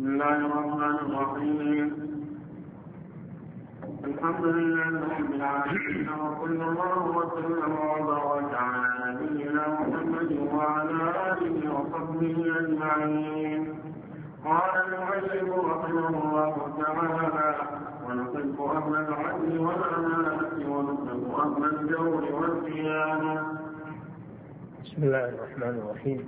بسم الله الرحمن الرحيم. الحمد لله رب العالمين، وصلى الله وسلم وبارك على نبينا محمد وعلى آله وصحبه أجمعين. قال المؤلف رحمه الله تعالى: ونصف أهل العدل والأمانة ونصف أهل الجور والخيانة. بسم الله الرحمن الرحيم.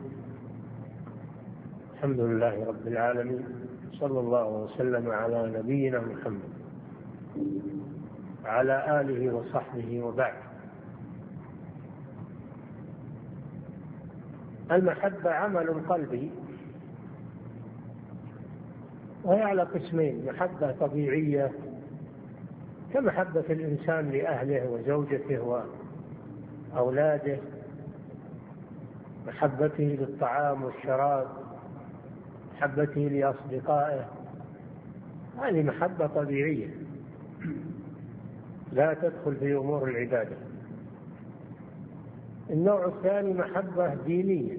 الحمد لله رب العالمين، صلى الله وسلم على نبينا محمد وعلى آله وصحبه وبعد. المحبة عمل قلبي، وهي على قسمين: محبة طبيعية كمحبة الإنسان لأهله وزوجته وأولاده، محبته للطعام والشراب، محبته لأصدقائه، هذه محبة طبيعية لا تدخل في أمور العبادة. النوع الثاني محبة دينية،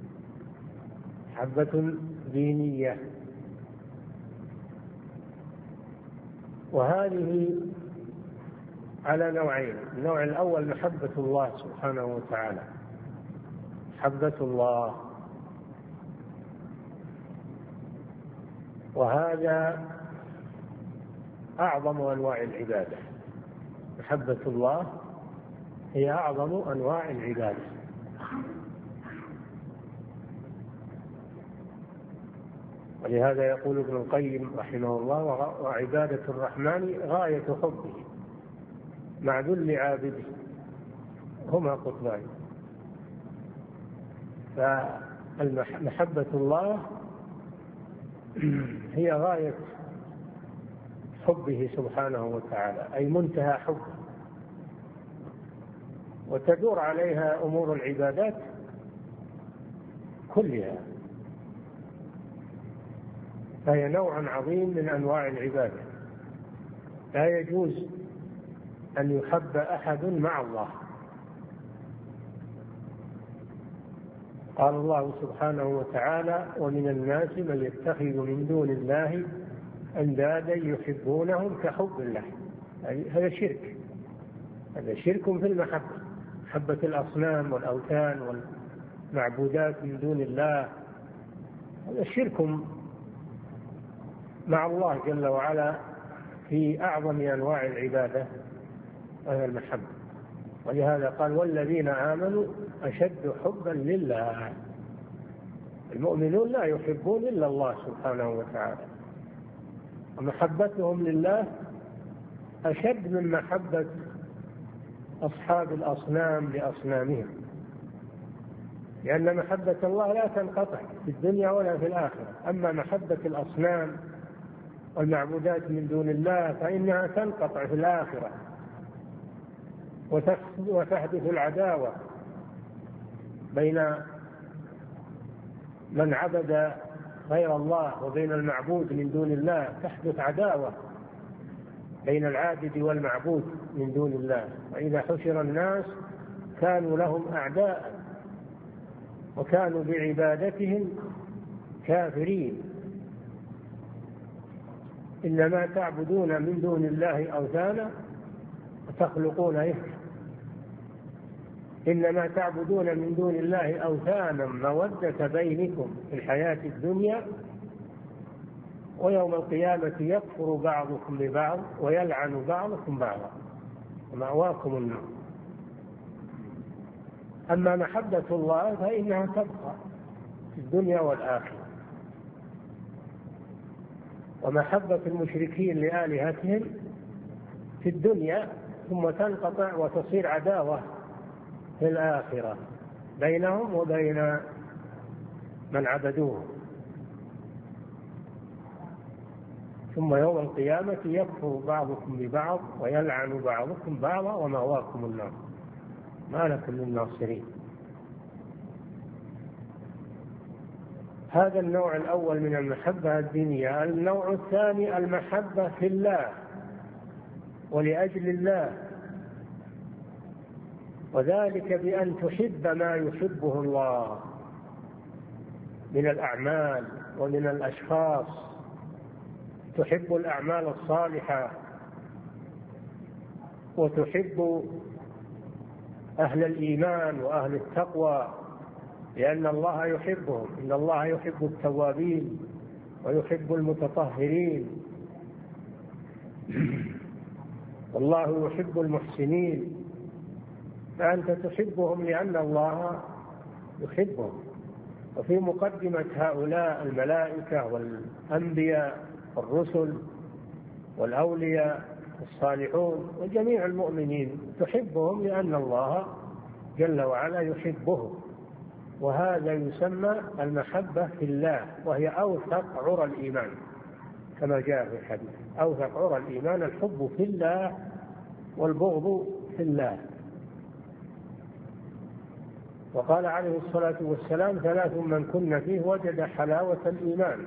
محبة دينية، وهذه على نوعين: النوع الأول محبة الله سبحانه وتعالى، محبة الله، وهذا أعظم أنواع العبادة. محبة الله هي أعظم أنواع العبادة، ولهذا يقول ابن القيم رحمه الله: وعبادة الرحمن غاية حبه مع ذل عابده، هما قطبان. فمحبة الله هي غاية حبه سبحانه وتعالى، أي منتهى حبه، وتدور عليها أمور العبادات كلها، فهي نوع عظيم من أنواع العبادة. لا يجوز أن يحب أحد مع الله. قال الله سبحانه وتعالى: ومن الناس من يتخذ من دون الله أندادا يحبونهم كحب الله. هذا شرك، هذا شرك في المحبة، محبة الأصنام والأوثان والمعبودات من دون الله، هذا شرك مع الله جل وعلا في أعظم أنواع العبادة وهي المحبة. ولهذا قال: والذين آمنوا أشد حبا لله. المؤمنون لا يحبون إلا الله سبحانه وتعالى، ومحبتهم لله أشد من محبة أصحاب الأصنام لأصنامهم، لأن محبة الله لا تنقطع في الدنيا ولا في الآخرة. أما محبة الأصنام والمعبودات من دون الله فإنها تنقطع في الآخرة، وتحدث العداوة بين من عبد غير الله وبين المعبود من دون الله، تحدث عداوة بين العابد والمعبود من دون الله. وإذا حشر الناس كانوا لهم أعداء وكانوا بعبادتهم كافرين. إنما تعبدون من دون الله أوثانا وتخلقون إفكا، إنما تعبدون من دون الله أوثانا مودة بينكم في الحياة الدنيا، ويوم القيامة يكفر بعضكم ببعض ويلعن بعضكم بعضا ومأواكم النار. أما محبة الله فإنها تبقى في الدنيا والآخرة. ومحبة المشركين لآلهتهم في الدنيا ثم تنقطع وتصير عداوة في الآخرة بينهم وبين من عبدوه، ثم يوم القيامة يكفر بعضكم ببعض ويلعن بعضكم بعضا ومأواكم النار ما لكم من ناصرين. هذا النوع الأول من المحبة الدينية. النوع الثاني المحبة في الله ولأجل الله، وذلك بأن تحب ما يحبه الله من الأعمال ومن الأشخاص وتحب الأعمال الصالحة وتحب أهل الإيمان وأهل التقوى، لأن الله يحبهم. إن الله يحب التوابين ويحب المتطهرين، والله يحب المحسنين. فأنت تحبهم لأن الله يحبهم. وفي مقدمة هؤلاء الملائكة والأنبياء والرسل والأولياء الصالحون وجميع المؤمنين تحبهم لأن الله جل وعلا يحبهم. وهذا يسمى المحبة في الله، وهي أوثق عرى الإيمان كما جاء في الحديث. أوثق عرى الإيمان الحب في الله والبغض في الله. وقال عليه الصلاة والسلام: 3 من كن فيه وجد حلاوة الإيمان: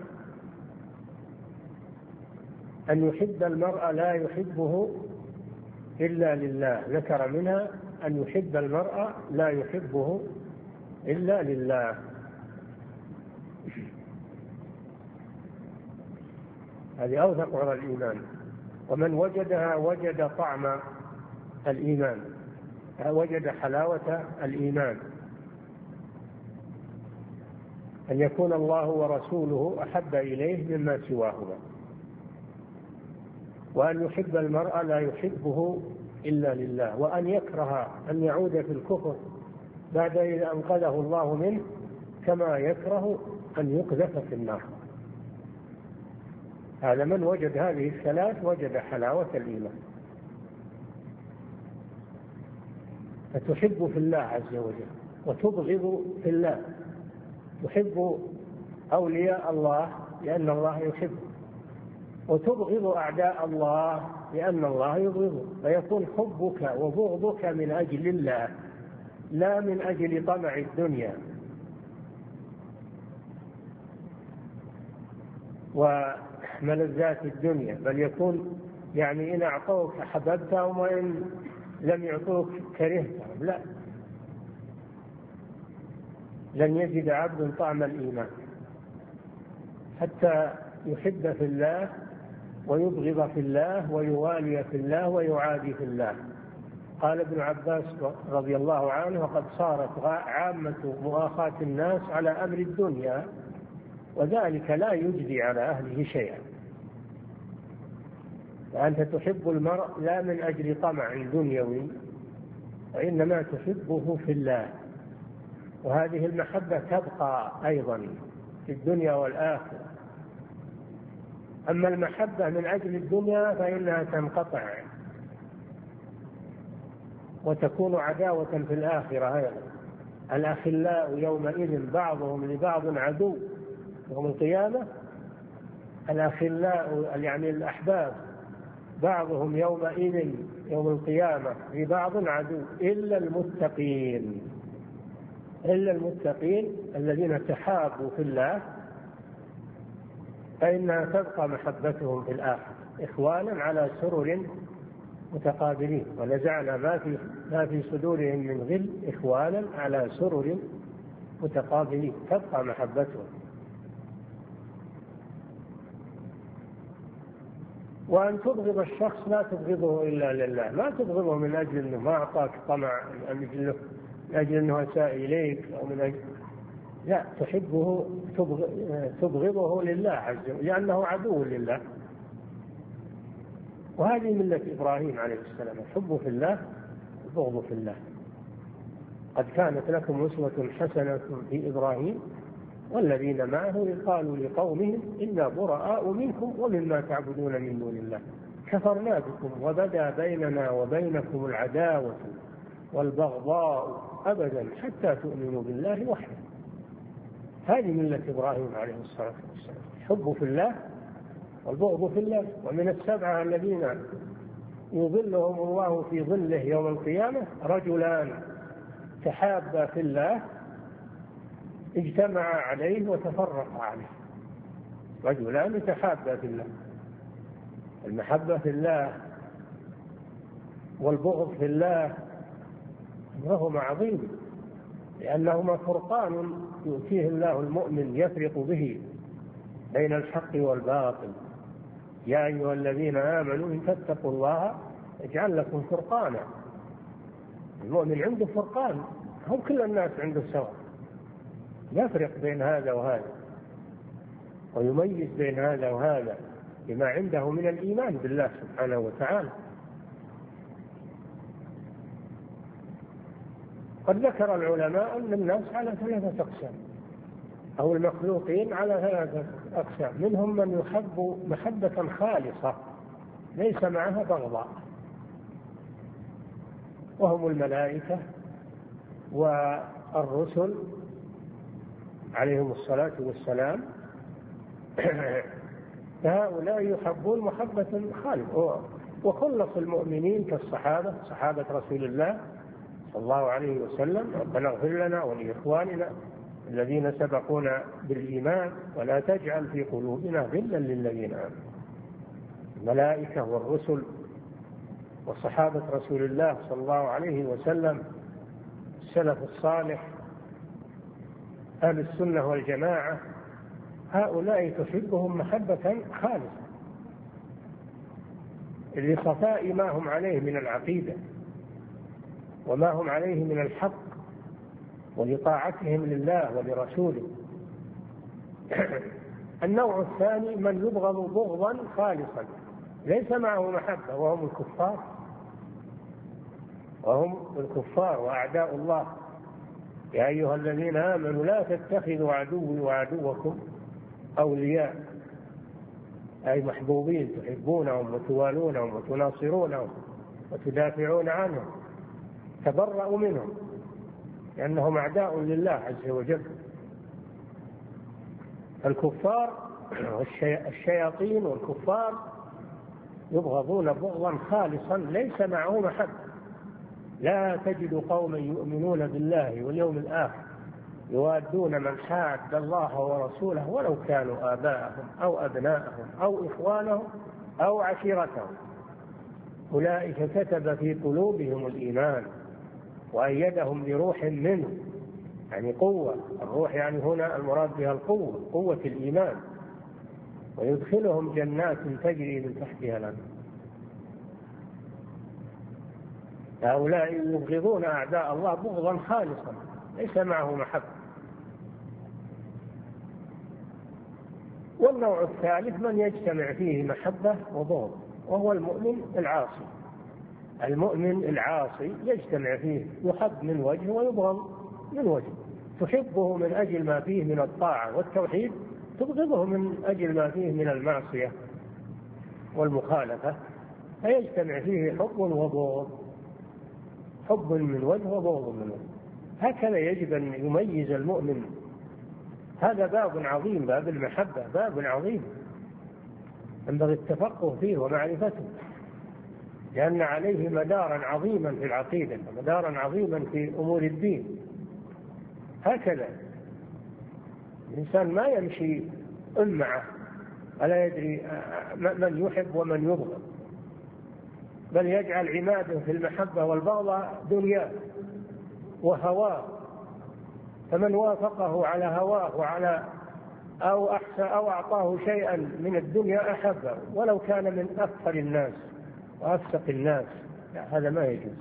أن يحب المرء لا يحبه إلا لله. ذكر منها أن يحب المرء لا يحبه إلا لله. هذه أوثق عرى الإيمان. ومن وجدها وجد طعم الإيمان، وجد حلاوة الإيمان. أن يكون الله ورسوله أحب إليه مما سواهما، وأن يحب المرء لا يحبه إلا لله، وأن يكره أن يعود في الكفر بعد إذا أنقذه الله منه، كما يكره أن يقذف في النار. هذا من وجد هذه الثلاث وجد حلاوة الإيمان. فتحب في الله عز وجل وتبغض في الله. تحب أولياء الله لأن الله يحبه، وتبغض أعداء الله لأن الله يبغضه. فيكون حبك وبغضك من أجل الله، لا من أجل طمع الدنيا وملذات الدنيا، بل يكون يعني إن أعطوك أحببتهم وإن لم يعطوك كرهتهم. لا، لن يجد عبد طعم الإيمان حتى يحب في الله ويبغض في الله ويوالي في الله ويعادي في الله. قال ابن عباس رضي الله عنه: وقد صارت عامة مؤاخاة الناس على أمر الدنيا، وذلك لا يجزي على أهله شيئا. فأنت تحب المرء لا من أجل طمع دنيوي، وإنما تحبه في الله. وهذه المحبة تبقى أيضا في الدنيا والآخرة. أما المحبة من أجل الدنيا فإنها تنقطع وتكون عداوة في الآخرة أيضا. الأخلاء يومئذ بعضهم لبعض عدو يوم القيامة. الأخلاء يعني الأحباب بعضهم يومئذ يوم القيامة لبعض عدو إلا المتقين. إلا المتقين الذين تحابوا في الله فإنها تبقى محبتهم في الآخرة إخوانا على سرر متقابلين، ونزعنا ما في صدورهم من غل إخوانا على سرر متقابلين، تبقى محبتهم. وأن تبغض الشخص لا تبغضه إلا لله، ما تبغضه من أجل أنه ما أعطاك طمع، من أجل أنه أساء إليك، أو من أجل، لا، تحبه تبغضه لله عز وجل لأنه عدو لله. وهذه ملة إبراهيم عليه السلام: الحب في الله البغض في الله. قد كانت لكم أسوة حسنة في إبراهيم والذين معه إذ قالوا لقومهم إنا براء منكم ومما تعبدون من دون الله كفرنا بكم وبدا بيننا وبينكم العداوة والبغضاء أبدا حتى تؤمنوا بالله وحده. هذه ملة إبراهيم عليه الصلاة والسلام: الحب في الله والبغض في الله. ومن السبعة الذين يظلهم الله في ظله يوم القيامة: رجلان تحابا في الله اجتمعا عليه وتفرقا عليه. رجلان تحابا في الله. المحبة في الله والبغض في الله أمرهما عظيم، لأنهما فرقان يؤتيه الله المؤمن يفرق به بين الحق والباطل. يا أيها الذين آمنوا إن تتقوا الله يجعل لكم فرقانا. المؤمن عنده فرقان، هم كل الناس عنده سواء، يفرق بين هذا وهذا ويميز بين هذا وهذا بما عنده من الإيمان بالله سبحانه وتعالى. قد ذكر العلماء أن الناس على 3 أقسام، أو المخلوقين على 3 أقسام. منهم من يحب محبة خالصة ليس معها بغضاء، وهم الملائكة والرسل عليهم الصلاة والسلام. فهؤلاء يحبون محبة خالصة. وخلص المؤمنين كالصحابة، صحابة رسول الله صلى الله عليه وسلم: ربنا اغفر لنا ولإخواننا الذين سبقونا بالإيمان ولا تجعل في قلوبنا غلا للذين آمنوا. الملائكة والرسل وصحابة رسول الله صلى الله عليه وسلم، السلف الصالح، أهل السنة والجماعة، هؤلاء تحبهم محبة خالصة لصفاء ما هم عليه من العقيدة وما هم عليه من الحق ولطاعتهم لله ولرسوله. النوع الثاني من يبغض بغضا خالصا ليس معه محبة، وهم الكفار وأعداء الله. يا أيها الذين آمنوا لا تتخذوا عدوي وعدوكم أولياء، أي محبوبين تحبونهم وتوالونهم وتناصرونهم وتدافعون عنهم، تبرأوا منهم لأنهم أعداء لله عز وجل. الكفار الشياطين والكفار يبغضون بغضا خالصا ليس معه محبة. لا تجد قوما يؤمنون بالله واليوم الآخر يوادون من حاد الله ورسوله ولو كانوا آباءهم أو أبناءهم أو إخوانهم أو عشيرتهم، أولئك كتب في قلوبهم الإيمان وأيدهم بروح منه، يعني قوة. الروح يعني هنا المراد بها القوة، قوة الإيمان، ويدخلهم جنات تجري من تحتها الأنهار. هؤلاء يبغضون أعداء الله بغضا خالصا ليس معه محبة. والنوع الثالث من يجتمع فيه محبة وبغض، وهو المؤمن العاصي. المؤمن العاصي يجتمع فيه يحب من وجه ويبغض من وجه، تحبه من أجل ما فيه من الطاعة والتوحيد، تبغضه من أجل ما فيه من المعصية والمخالفة، فيجتمع فيه حب وبغض، حب من وجه وبغض من وجه. هكذا يجب أن يميز المؤمن. هذا باب عظيم، باب المحبة باب عظيم ينبغي التفقه فيه ومعرفته، لأن عليه مدارا عظيما في العقيدة ومدارا عظيما في أمور الدين. هكذا الإنسان ما يمشي معه ألا يدري من يحب ومن يبغض، بل يجعل عماده في المحبة والبغض دنياه وهواه، فمن وافقه على هواه وعلى أو أعطاه شيئا من الدنيا أحبه ولو كان من أكثر الناس وأفسق الناس، هذا ما يجوز.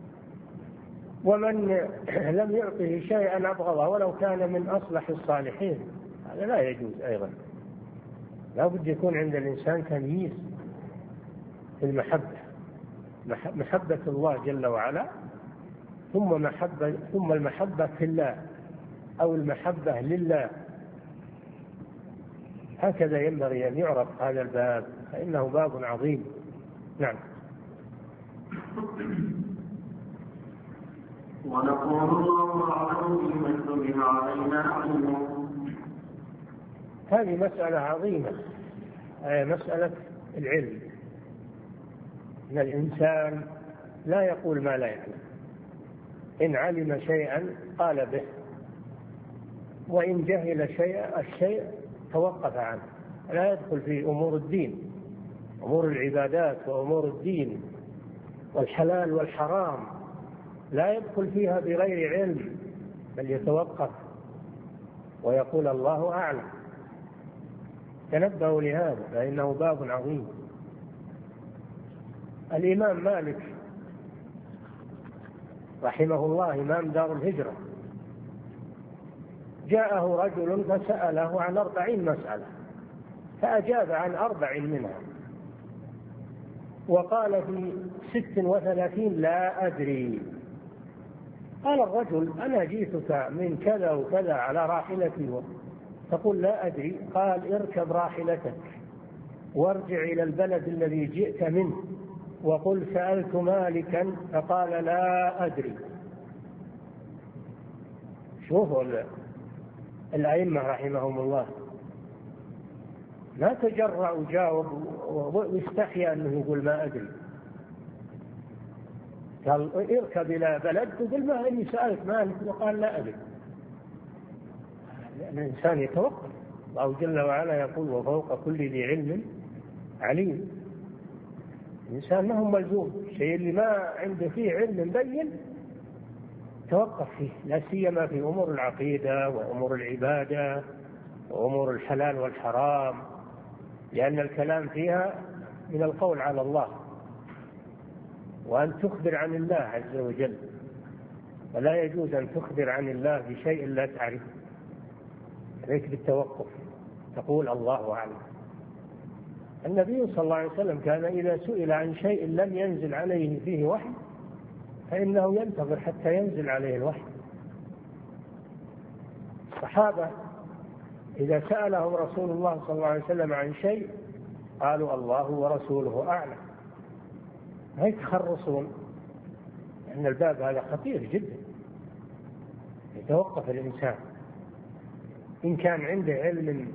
ومن لم يعطه شيئا أبغضه ولو كان من أصلح الصالحين، هذا لا يجوز أيضا. لا بد يكون عند الإنسان تمييز في المحبة، محبة الله جل وعلا ثم المحبة في الله أو المحبة لله. هكذا ينبغي أن يعرف هذا الباب، فإنه باب عظيم. نعم. ونقول الله أعلم بما اشتبه علينا علمه. هذه مسألة عظيمة، مسألة العلم. إن الإنسان لا يقول ما لا يعلم، إن علم شيئا قال به، وإن جهل الشيء توقف عنه. لا يدخل في أمور الدين، أمور العبادات وأمور الدين والحلال والحرام، لا يدخل فيها بغير علم، بل يتوقف ويقول الله أعلم. تنبهوا لهذا فإنه باب عظيم. الإمام مالك رحمه الله إمام دار الهجرة جاءه رجل فسأله عن 40 مسألة فأجاب عن 4 منها، وقال في 36 لا أدري. قال الرجل أنا جئتك من كذا وكذا على راحلتي تقول لا أدري. قال اركب راحلتك وارجع إلى البلد الذي جئت منه وقل سألت مالكا فقال لا أدري. شوفوا الأئمة رحمهم الله لا تجرأ وجاوب واستحيا أنه يقول ما أدري. قال اركب إلى بلد وقل ما إني سألت مالك وقال لا أدري. الإنسان يتوقف. الله جل وعلا يقول وفوق كل ذي علم عليم. الإنسان ما هو ملزوم الشيء اللي ما عنده فيه علم بين توقف فيه، لا سيما في أمور العقيدة وأمور العبادة وأمور الحلال والحرام، لأن الكلام فيها من القول على الله وأن تخبر عن الله عز وجل، ولا يجوز أن تخبر عن الله بشيء لا تعرفه، عليك بالتوقف تقول الله أعلم. النبي صلى الله عليه وسلم كان إذا سئل عن شيء لم ينزل عليه فيه وحي فإنه ينتظر حتى ينزل عليه الوحي. الصحابة إذا سألهم رسول الله صلى الله عليه وسلم عن شيء قالوا الله ورسوله أعلم، لا يتخرصون، لأن الباب هذا خطير جدا. يتوقف الإنسان إن كان عنده علم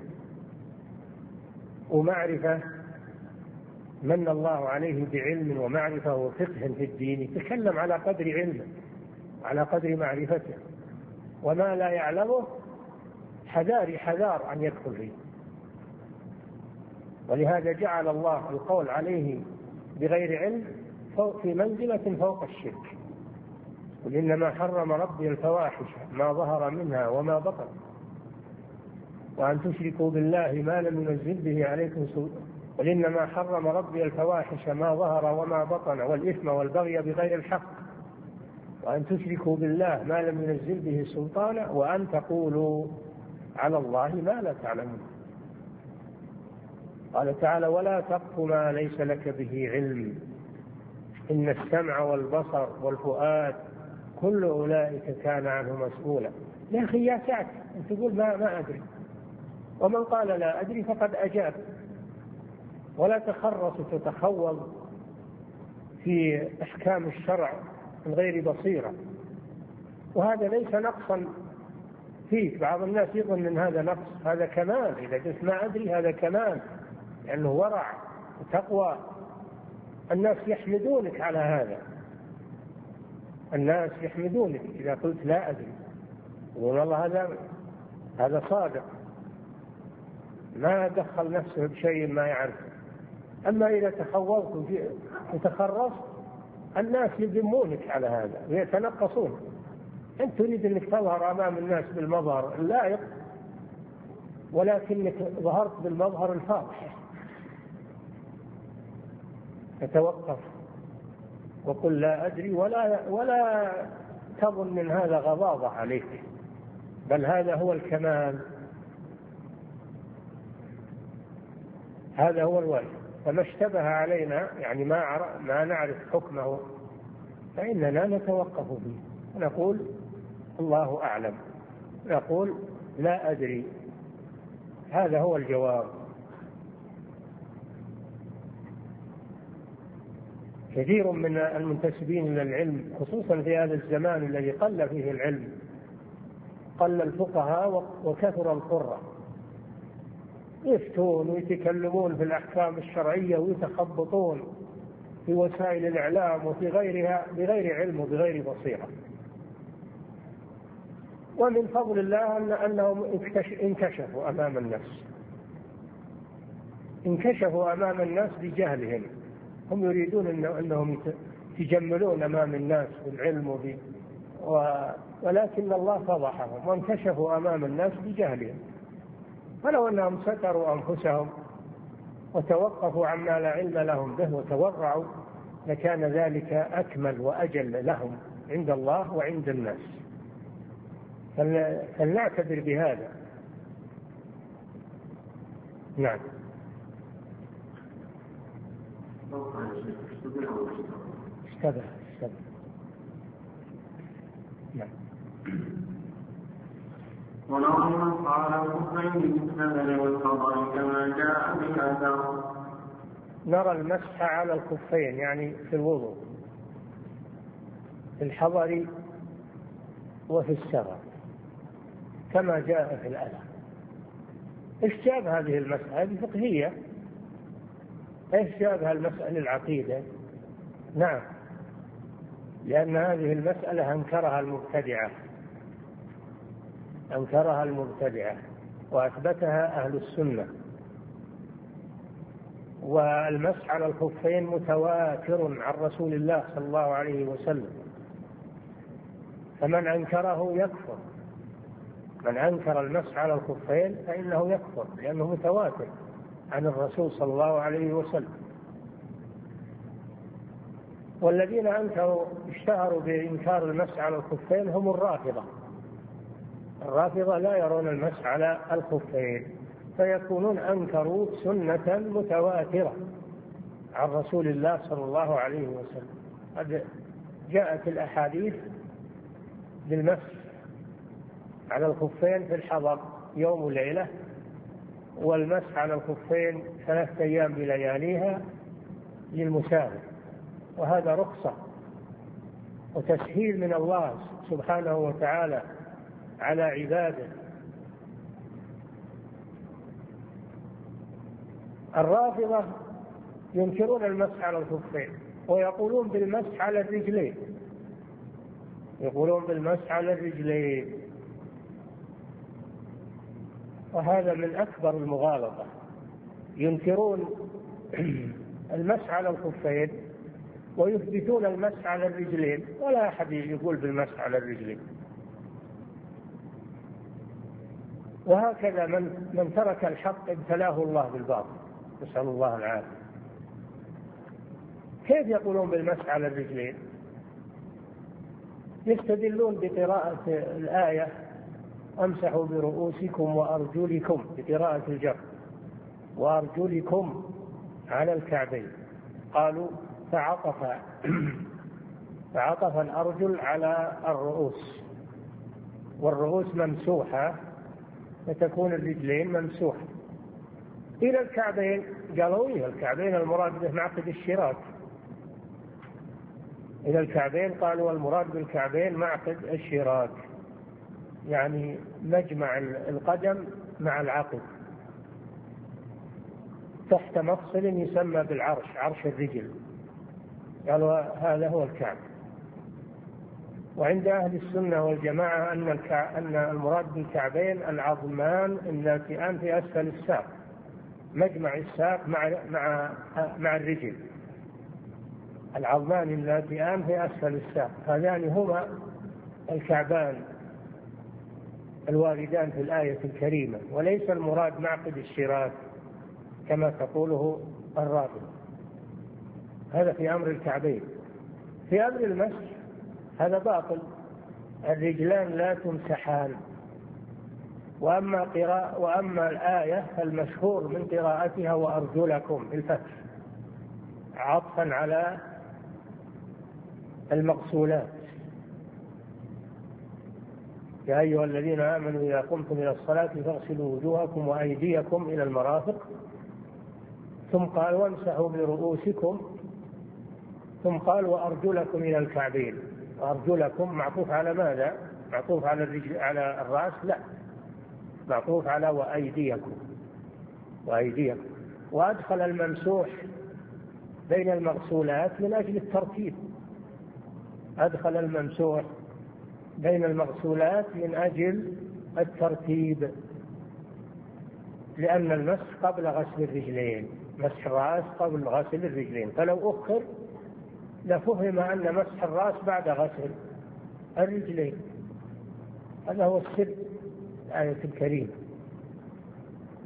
ومعرفة من الله عليه بعلم ومعرفة وفقه في الدين يتكلم على قدر علمه على قدر معرفته، وما لا يعلمه حذار أن يدخل فيه. ولهذا جعل الله القول عليه بغير علم في منزلة فوق الشرك. قل إنما حرم ربي الفواحش ما ظهر منها وما بطن وأن تشركوا بالله ما لم ينزل به عليكم سلطان. قل إنما حرم ربي الفواحش ما ظهر وما بطن والإثم والبغي بغير الحق وأن تشركوا بالله ما لم ينزل به سلطانا وأن تقولوا على الله ما لا تعلمون. قال تعالى ولا تقف ما ليس لك به علم إن السمع والبصر والفؤاد كل أولئك كان عنه مسؤولا. يا أخي يا سعد أن تقول ما أدري، ومن قال لا أدري فقد أجاب. ولا تخرص وتتخوض في أحكام الشرع من غير بصيرة، وهذا ليس نقصا فيك. بعض الناس يظن أن هذا نقص، هذا كمال. إذا قلت ما أدري هذا كمال، لأنه ورع وتقوى. الناس يحمدونك على هذا، الناس يحمدونك إذا قلت لا أدري، يقول والله هذا صادق ما دخل نفسه بشيء ما يعرفه. أما إذا تخوضت وتخرصت الناس يذمونك على هذا ويتنقصون. أنت تريد أنك تظهر أمام الناس بالمظهر اللائق، ولكنك ظهرت بالمظهر الفاضح. فتوقف وقل لا أدري، ولا تظن من هذا غضاضة عليك، بل هذا هو الكمال، هذا هو الواجب. فما اشتبه علينا يعني ما نعرف حكمه فإننا نتوقف فيه، نقول الله أعلم، نقول لا أدري، هذا هو الجواب. كثير من المنتسبين إلى العلم خصوصا في هذا الزمان الذي قل فيه العلم، قل الفقهاء وكثر القراء، يفتون ويتكلمون في الأحكام الشرعية ويتخبطون في وسائل الإعلام وفي غيرها بغير علم وبغير بصيرة. ومن فضل الله أنهم انكشفوا أمام الناس، انكشفوا أمام الناس بجهلهم. هم يريدون أنهم يتجملون أمام الناس بالعلم ولكن الله فضحهم وانكشفوا أمام الناس بجهلهم. فلو أنهم ستروا أنفسهم وتوقفوا عما لا علم لهم به وتورعوا لكان ذلك أكمل وأجل لهم عند الله وعند الناس. فلنعتبر بهذا. نعم. اشتبه. نعم. ولو المسح على الكفين بالسبل والخضر كما جاء بالأثر. نرى المسح على الكفين يعني في الوضوء في الحضر وفي السفر كما جاء في الأثر. ايش جاب هذه المسألة؟ هذه فقهية. ايش جابها المسألة العقيدة؟ نعم، لأن هذه المسألة أنكرها المبتدعة وأثبتها أهل السنة. والمسح على الخفين متواتر عن رسول الله صلى الله عليه وسلم، فمن أنكره يكفر. من أنكر المسح على الخفين فإنه يكفر، لأنه متواتر عن الرسول صلى الله عليه وسلم. والذين اشتهروا بإنكار المسح على الخفين هم الرافضة. الرافضة لا يرون المسح على الخفين، فيكونون أنكروا سنة متواترة عن رسول الله صلى الله عليه وسلم. قد جاءت الأحاديث بالمسح على الخفين في الحضر يوم وليلة، والمسح على الخفين 3 أيام بلياليها للمسافر، وهذا رخصة وتسهيل من الله سبحانه وتعالى على عباده. الرافضة ينكرون المسح على الخفين ويقولون بالمسح على الرجلين، وهذا من أكبر المغالطة. ينكرون المسح على الخفين ويثبتون المسح على الرجلين، ولا أحد يقول بالمسح على الرجلين. وهكذا من ترك الحق ابتلاه الله بالباطل، نسأل الله العافية. كيف يقولون بالمسح على الرجلين؟ يستدلون بقراءة الآية امسحوا برؤوسكم وأرجلكم بقراءة الجر، وأرجلكم على الكعبين. قالوا فعطف الأرجل على الرؤوس، والرؤوس ممسوحة فتكون الرجلين ممسوحة. إلى الكعبين قالوا إلى الكعبين المراد به معقد الشراك. إلى الكعبين قالوا المراد بالكعبين معقد الشراك، يعني مجمع القدم مع العقد تحت مفصل يسمى بالعرش، عرش الرجل. قالوا هذا هو الكعب. وعند أهل السنة والجماعة أن المراد بالكعبين العظمان اللاتئان في أسفل الساق، مجمع الساق مع الرجل، العظمان اللاتئان في أسفل الساق، هذان هما الكعبان الواردان في الآية الكريمة، وليس المراد معقد الشراك كما تقوله الرافضة. هذا في أمر الكعبين. في أمر المسح هذا باطل، الرجلان لا تمسحان. وأما الآية فالمشهور من قراءتها وأرجلكم الفتح، عطفا على المغسولات. يا أيها الذين آمنوا إذا قمتم إلى الصلاة فاغسلوا وجوهكم وأيديكم إلى المرافق، ثم قال وامسحوا برؤوسكم، ثم قال وأرجلكم إلى الكعبين. وأرجلكم معطوف على ماذا؟ معطوف على الرجل على الرأس؟ لا، معطوف على وأيديكم. وأدخل الممسوح بين المغسولات من أجل الترتيب، أدخل الممسوح بين المغسولات من أجل الترتيب، لأن المسح قبل غسل الرجلين، مسح الرأس قبل غسل الرجلين، فلو أخر لفهم أن مسح الرأس بعد غسل الرجلين. هذا هو السر الآية الكريمة.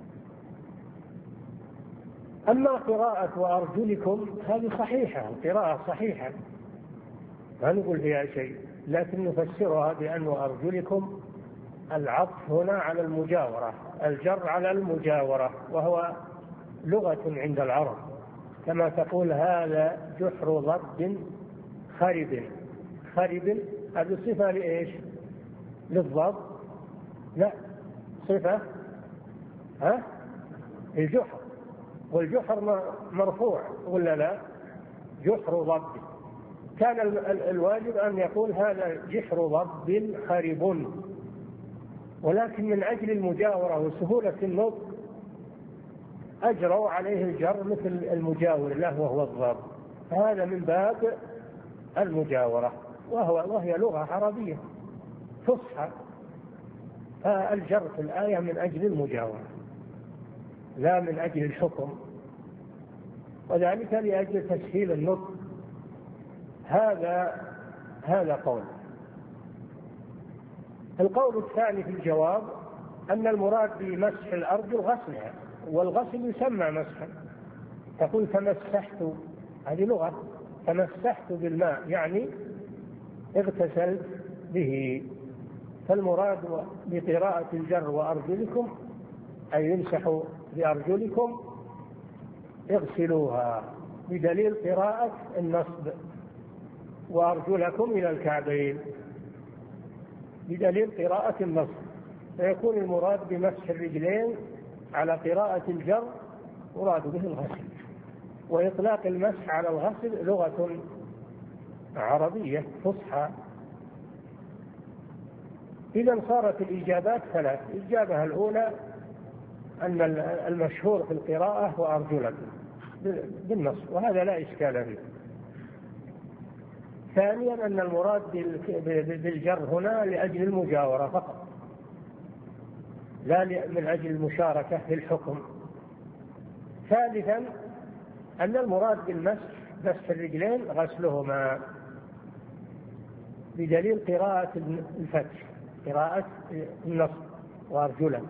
أما قراءة وأرجلكم هذه صحيحة، القراءة صحيحة ما نقول فيها شيء، لكن نفسرها بأن وأرجلكم العطف هنا على المجاورة، الجر على المجاورة، وهو لغة عند العرب، كما تقول هذا جحر ضب خرب. خرب هذه صفة لإيش؟ للضب؟ لا، صفة الجحر، والجحر مرفوع ولا لا؟ جحر ضب. كان الواجب أن يقول هذا جحر ضب خرب، ولكن من أجل المجاورة وسهولة النطق أجروا عليه الجر مثل المجاور له وهو الضب، فهذا من باب المجاورة، وهي لغة عربية فصحى، فالجر في الآية من أجل المجاورة لا من أجل الحكم، وذلك لأجل تسهيل النطق. هذا قول. القول الثاني في الجواب أن المراد بمسح الأرجل غسلها، والغسل يسمى مسحا. تقول تمسحت، هذه لغة، تمسحت بالماء يعني اغتسلت به. فالمراد بقراءة الجر وأرجلكم أي يمسحوا بأرجلكم اغسلوها، بدليل قراءة النصب وأرجلكم إلى الكعبين، بدليل قراءة النصب، فيكون المراد بمسح الرجلين على قراءة الجر مراد به الغسل، وإطلاق المسح على الغسل لغة عربية فصحى. إذا صارت الإجابات ثلاث. الإجابة الأولى أن المشهور في القراءة وأرجلكم بالنصب، وهذا لا إشكال فيه. ثانيا أن المراد بالجر هنا لأجل المجاورة فقط، لا من أجل المشاركة في الحكم. ثالثا أن المراد بالمسح مسح الرجلين غسلهما، بدليل قراءة الفتح، قراءة النصب وأرجلا،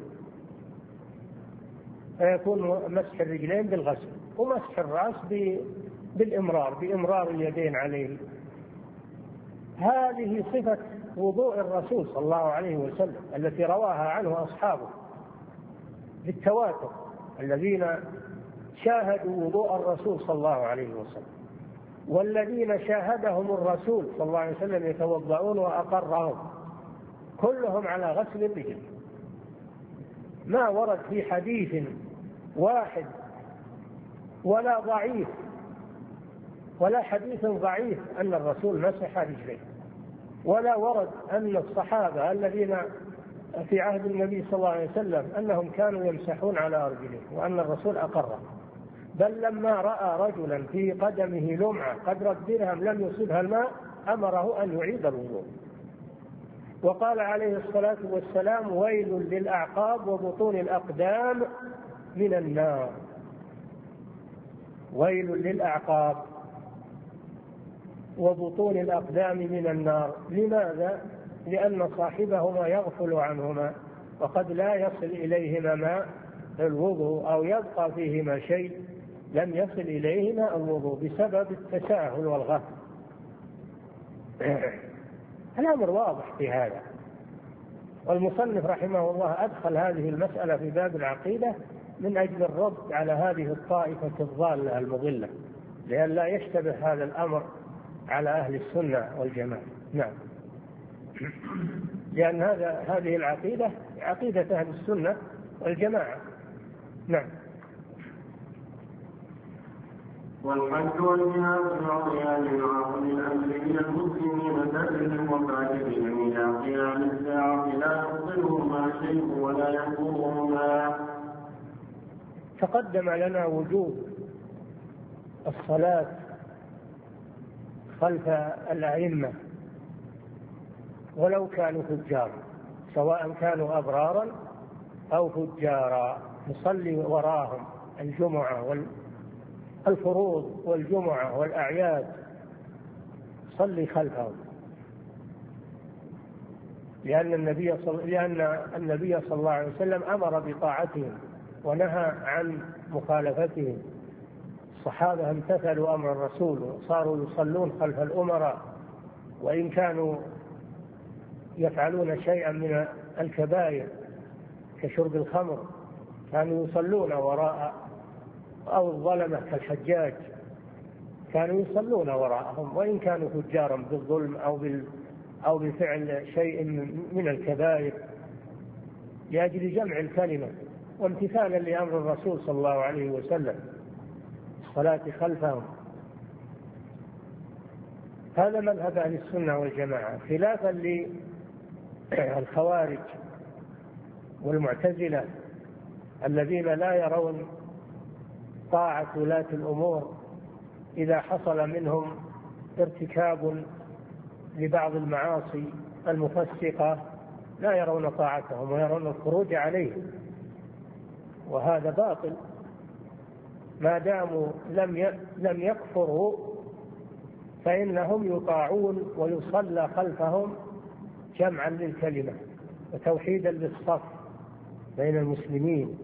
فيكون مسح الرجلين بالغسل، ومسح الرأس بالإمرار، بإمرار اليدين عليه. هذه صفة وضوء الرسول صلى الله عليه وسلم التي رواها عنه أصحابه بالتواتر، الذين شاهدوا وضوء الرسول صلى الله عليه وسلم، والذين شاهدهم الرسول صلى الله عليه وسلم يتوضؤون وأقرهم، كلهم على غسل الرجل. ما ورد في حديث واحد ولا ضعيف ولا حديث ضعيف أن الرسول مسح رجليه، ولا ورد أن الصحابة الذين في عهد النبي صلى الله عليه وسلم أنهم كانوا يمسحون على أرجلهم وأن الرسول أقره، بل لما رأى رجلا في قدمه لمعة قدر الدرهم لم يصبها الماء أمره أن يعيد الوضوء، وقال عليه الصلاة والسلام ويل للأعقاب وبطون الأقدام من النار. ويل للأعقاب وبطون الأقدام من النار. لماذا؟ لأن صاحبهما يغفل عنهما، وقد لا يصل إليهما ماء الوضوء أو يبقى فيهما شيء لم يصل إليهما الوضوء بسبب التساهل والغفل. الأمر واضح في هذا، والمصنف رحمه الله أدخل هذه المسألة في باب العقيدة من أجل الرد على هذه الطائفة الضالة المضلة، لأن لا يشتبه هذا الأمر على أهل السنة والجماعة. نعم، لأن هذه العقيدة عقيدة أهل السنة والجماعة. نعم. والحج والجهاد العريان العظم الأمر من المسلمين دلهم وفاجرهم إلى قيام الساعة لا يبطلهما شيء ولا يضرهما. تقدم لنا وجوب الصلاة خلف الأئمة ولو كانوا فجارا، سواء كانوا أبرارا أو فجارا، نصلي وراهم الجمعة والفروض والجمعة والأعياد، صلي خلفهم، لأن النبي صلى الله عليه وسلم أمر بطاعتهم ونهى عن مخالفتهم الصحابة امتثلوا أمر الرسول وصاروا يصلون خلف الأمراء، وإن كانوا يفعلون شيئا من الكبائر كشرب الخمر كانوا يصلون وراء، أو الظلمة كالحجاج كانوا يصلون وراءهم وإن كانوا فجارا بالظلم أو بفعل شيء من الكبائر، لأجل جمع الكلمة وامتثالا لأمر الرسول صلى الله عليه وسلم الصلاة خلفهم. هذا مذهب أهل السنة والجماعة، خلافا للخوارج والمعتزلة الذين لا يرون طاعة ولاة الأمور إذا حصل منهم ارتكاب لبعض المعاصي المفسقة، لا يرون طاعتهم ويرون الخروج عليهم، وهذا باطل. ما داموا لم يكفروا فإنهم يطاعون ويصلى خلفهم جمعا للكلمة وتوحيدا للصف بين المسلمين،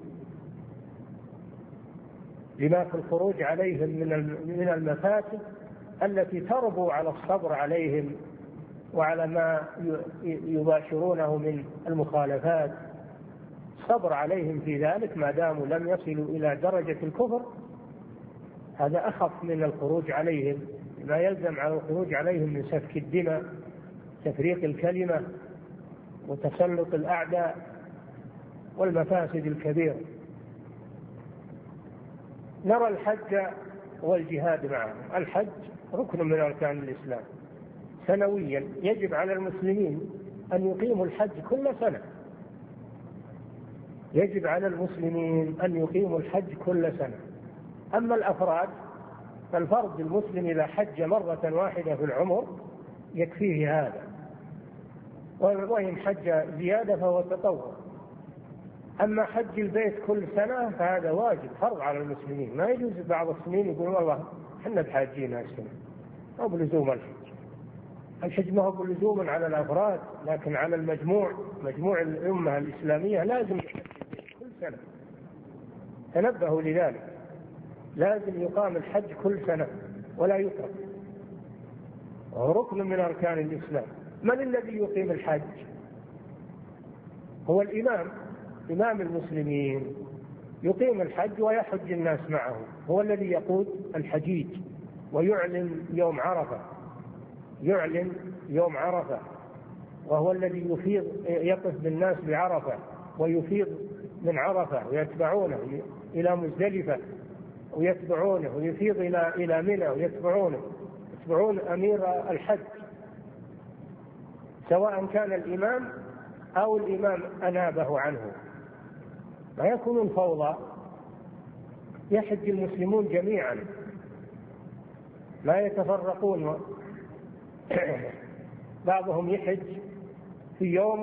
لما في الخروج عليهم من المفاسد التي تربو على الصبر عليهم وعلى ما يباشرونه من المخالفات. الصبر عليهم في ذلك ما داموا لم يصلوا إلى درجة الكفر هذا أخف من الخروج عليهم، ما يلزم على الخروج عليهم من سفك الدماء، تفريق الكلمة، وتسلط الأعداء والمفاسد الكبيرة. نرى الحج والجهاد معه. الحج ركن من أركان الإسلام سنويا، يجب على المسلمين أن يقيموا الحج كل سنة، يجب على المسلمين أن يقيموا الحج كل سنة. أما الأفراد فالفرد المسلم إذا حج مرة واحدة في العمر يكفيه هذا، وإن حج زيادة فهو تطوع. أما حج البيت كل سنة فهذا واجب فرض على المسلمين، ما يجوز بعض السنين يقول والله احنا بحاجين هالسنة أو بلزوم الحج ما هو بلزوم على الأفراد، لكن على مجموع الأمة الإسلامية لازم كل سنة. تنبهوا لذلك، لازم يقام الحج كل سنة ولا يترك، وهو ركن من أركان الإسلام. من الذي يقيم الحج؟ هو الإمام، إمام المسلمين يقيم الحج ويحج الناس معه، هو الذي يقود الحجيج ويعلن يوم عرفة، يعلن يوم عرفة، وهو الذي يقف بالناس بعرفة ويفيض من عرفة ويتبعونه إلى مزدلفة ويتبعونه، ويفيض إلى منى ويتبعونه، يتبعون أمير الحج سواء كان الإمام أو الإمام أنابه عنه، ما يكونون فوضى. يحج المسلمون جميعا لا يتفرقون، بعضهم يحج في يوم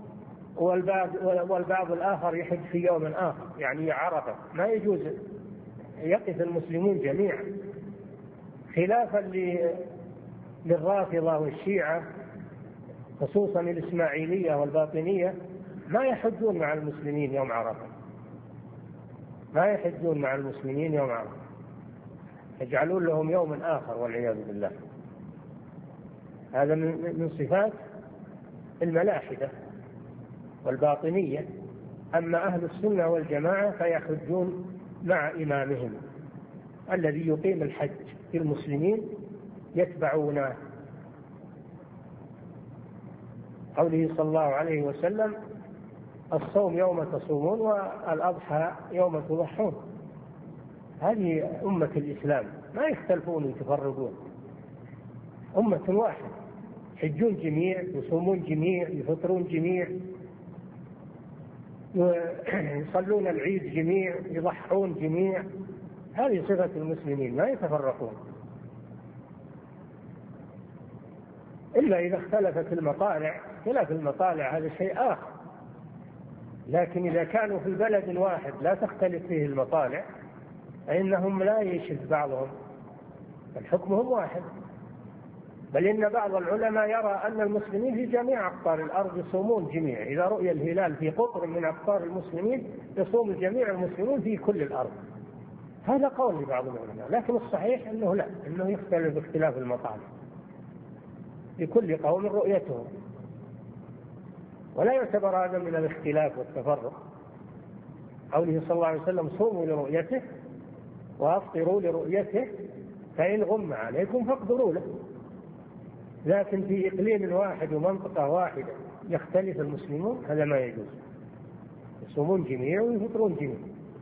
والبعض الآخر يحج في يوم آخر، يعني عرفة ما يجوز، يقف المسلمون جميعا، خلافا للرافضة والشيعة خصوصا الإسماعيلية والباطنية، ما يحجون مع المسلمين يوم عرفة، ما يحجون مع المسلمين يوم عرفة، يجعلون لهم يوم آخر والعياذ بالله. هذا من صفات الملاحدة والباطنية. أما أهل السنة والجماعة فيحجون مع إمامهم الذي يقيم الحج في المسلمين يتبعونه. قوله صلى الله عليه وسلم: الصوم يوم تصومون والأضحى يوم تضحون. هذه أمة الإسلام ما يختلفون ويتفرقون، أمة واحدة، يحجون جميع، يصومون جميع، يفطرون جميع، يصلون العيد جميع، يضحون جميع. هذه صفة المسلمين ما يتفرقون، إلا إذا اختلفت المطالع. خلاف المطالع هذا شيء آخر، لكن إذا كانوا في بلد واحد لا تختلف فيه المطالع فإنهم لا يشذ بعضهم، الحكمهم واحد. بل إن بعض العلماء يرى أن المسلمين في جميع أقطار الأرض يصومون جميع، إذا رؤي الهلال في قطر من أقطار المسلمين يصوم جميع المسلمون في كل الأرض، هذا قول لبعض العلماء، لكن الصحيح أنه لا، أنه يختلف باختلاف المطالب، لكل قوم رؤيته، ولا يعتبر هذا من الاختلاف والتفرق. قوله صلى الله عليه وسلم: صوموا لرؤيته وأفطروا لرؤيته فإن غم عليكم فاقدروا له. لكن في إقليم واحد ومنطقة واحدة يختلف المسلمون، هذا ما يجوز. يصومون جميع ويفطرون جميع.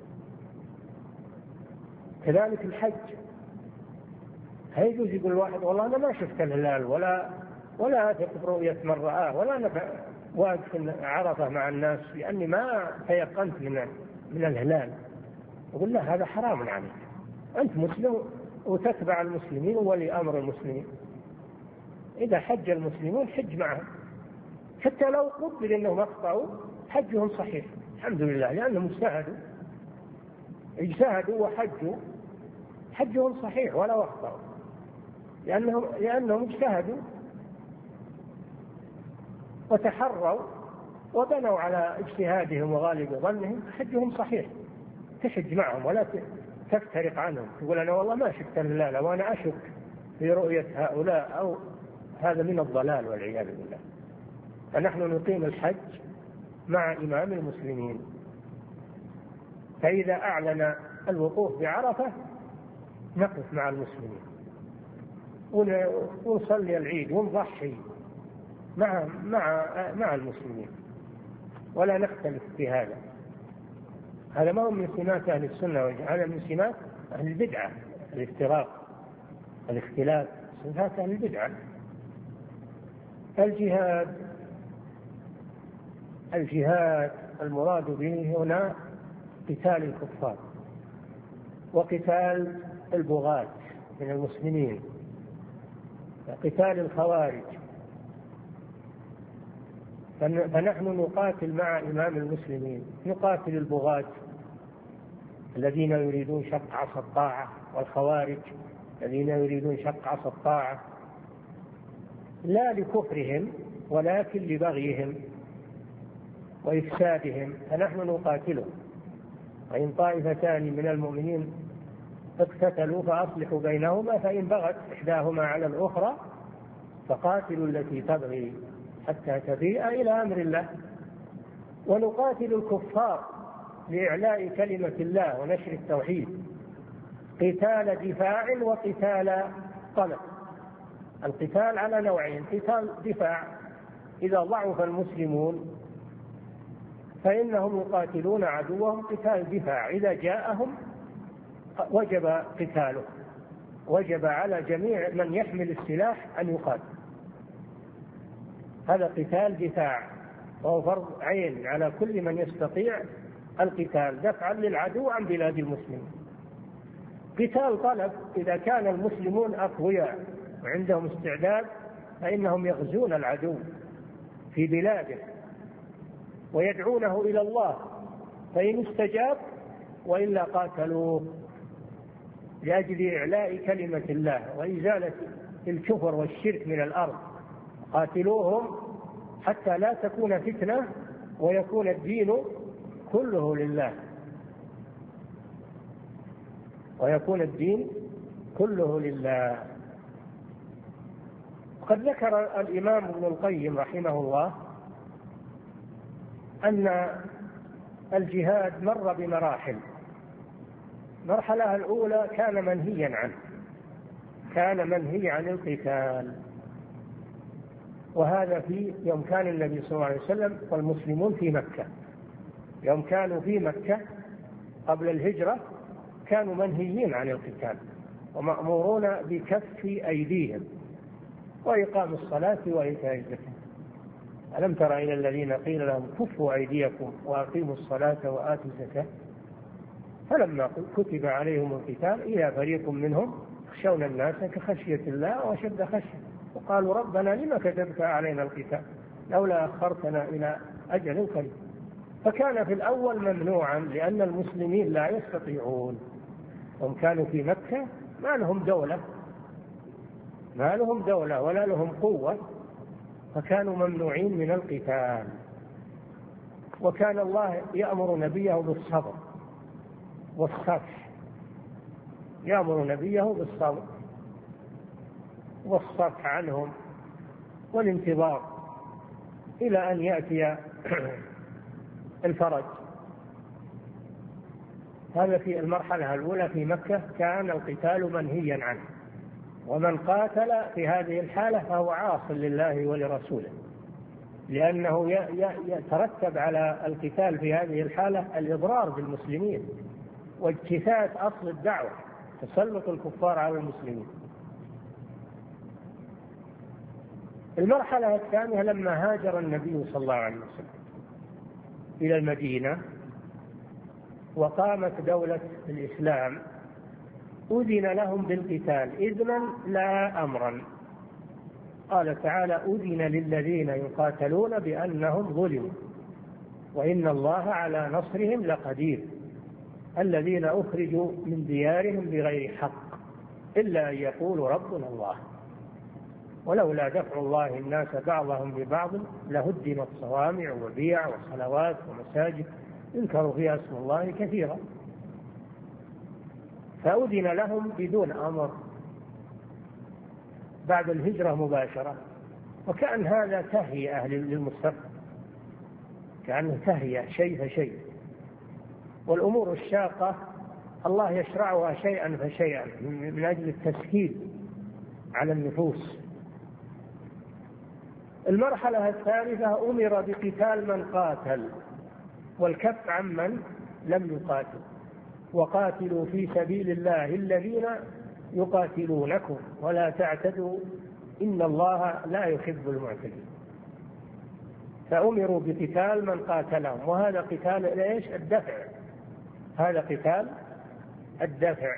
كذلك الحج، هيجوز يقول الواحد: والله أنا ما شفت الهلال ولا أثق برؤية من رآه، ولا أنا واقف عرفة مع الناس لأني ما تيقنت من الهلال. يقول: لا، هذا حرام عليك، أنت مسلم وتتبع المسلمين وولي أمر المسلمين. إذا حج المسلمون حج معهم، حتى لو قبل أنهم أخطأوا حجهم صحيح الحمد لله، لأنهم اجتهدوا وحجوا، حجهم صحيح ولا أخطأوا، لأنهم اجتهدوا وتحروا وبنوا على اجتهادهم وغالب ظنهم، حجهم صحيح. تحج معهم ولا تفترق عنهم، تقول: أنا والله ما شفت الهلال وأنا أشك في رؤية هؤلاء، أو هذا من الضلال والعياذ بالله. فنحن نقيم الحج مع إمام المسلمين، فإذا أعلن الوقوف بعرفة نقف مع المسلمين ونصلي العيد ونضحي مع المسلمين، ولا نختلف في هذا. هذا ما هو من سمات أهل السنة، هذا من سمات أهل البدعة، الافتراق، الاختلاف، سمات أهل البدعة. الجهاد المراد به هنا قتال الكفار وقتال البغاة من المسلمين، وقتال الخوارج. فنحن نقاتل مع إمام المسلمين، نقاتل البغاة الذين يريدون شق عصا الطاعة، والخوارج الذين يريدون شق عصا الطاعة، لا لكفرهم ولكن لبغيهم وإفسادهم، فنحن نقاتلهم. وإن طائفتان من المؤمنين اقتتلوا فأصلحوا بينهما، فإن بغت إحداهما على الأخرى فقاتلوا التي تبغي حتى تفيء إلى أمر الله. ونقاتل الكفار لإعلاء كلمة الله ونشر التوحيد، قتال دفاع وقتال طلب. القتال على نوعين: قتال دفاع، إذا ضعف المسلمون فإنهم يقاتلون عدوهم قتال دفاع، إذا جاءهم وجب قتاله، وجب على جميع من يحمل السلاح أن يقاتل. هذا قتال دفاع، وهو فرض عين على كل من يستطيع القتال دفعا للعدو عن بلاد المسلمين. قتال طلب، إذا كان المسلمون أقوياء وعندهم استعداد فإنهم يغزون العدو في بلاده ويدعونه إلى الله، فإن استجاب وإلا قاتلوه لأجل إعلاء كلمة الله وإزالة الكفر والشرك من الأرض. قاتلوهم حتى لا تكون فتنة ويكون الدين كله لله، ويكون الدين كله لله. قد ذكر الإمام ابن القيم رحمه الله أن الجهاد مر بمراحل. المرحلة الأولى كان منهيا عنه، كان منهي عن القتال، وهذا في يوم كان النبي صلى الله عليه وسلم والمسلمون في مكة. يوم كانوا في مكة قبل الهجرة كانوا منهيين عن القتال ومأمورون بكف أيديهم وإقام الصلاة وإيتاء الزكاة. ألم تر إلى الذين قيل لهم كفوا أيديكم وأقيموا الصلاة وآتوا الزكاة فلما كتب عليهم القتال إذا فريق منهم يخشون الناس كخشية الله وأشد خشية وقالوا ربنا لما كتبت علينا القتال لولا أخرتنا إلى أجل قريب. فكان في الأول ممنوعا لأن المسلمين لا يستطيعون، هم كانوا في مكة ما لهم دولة ولا لهم قوة، فكانوا ممنوعين من القتال. وكان الله يأمر نبيه بالصبر والصفح يأمر نبيه بالصبر والصفح عنهم والانتظار إلى أن يأتي الفرج. هذا في المرحلة الأولى في مكة كان القتال منهيا عنه، ومن قاتل في هذه الحالة فهو عاص لله ولرسوله، لأنه يترتب على القتال في هذه الحالة الإضرار بالمسلمين واجتثاث أصل الدعوة، تسلط الكفار على المسلمين. المرحلة الثانية لما هاجر النبي صلى الله عليه وسلم إلى المدينة وقامت دولة الإسلام أذن لهم بالقتال إذنا لا أمرا. قال تعالى: أذن للذين يقاتلون بأنهم ظلموا وإن الله على نصرهم لقدير الذين أخرجوا من ديارهم بغير حق إلا أن يقولوا ربنا الله ولولا دفع الله الناس بعضهم ببعض لهدمت صوامع وبيع وصلوات ومساجد يذكر فيها اسم الله كثيرا. فأذن لهم بدون أمر بعد الهجرة مباشرة، وكأن هذا تهيئة للمستقبل، كأنه تهيئة شيء فشيء. والأمور الشاقة الله يشرعها شيئا فشيئا من أجل التسهيل على النفوس. المرحلة الثالثة أمر بقتال من قاتل والكف عمن لم يقاتل، وقاتلوا في سبيل الله الذين يقاتلونكم ولا تعتدوا إن الله لا يحب المعتدين. فأمروا بقتال من قاتلهم، وهذا قتال إيش؟ الدفع. هذا قتال الدفع.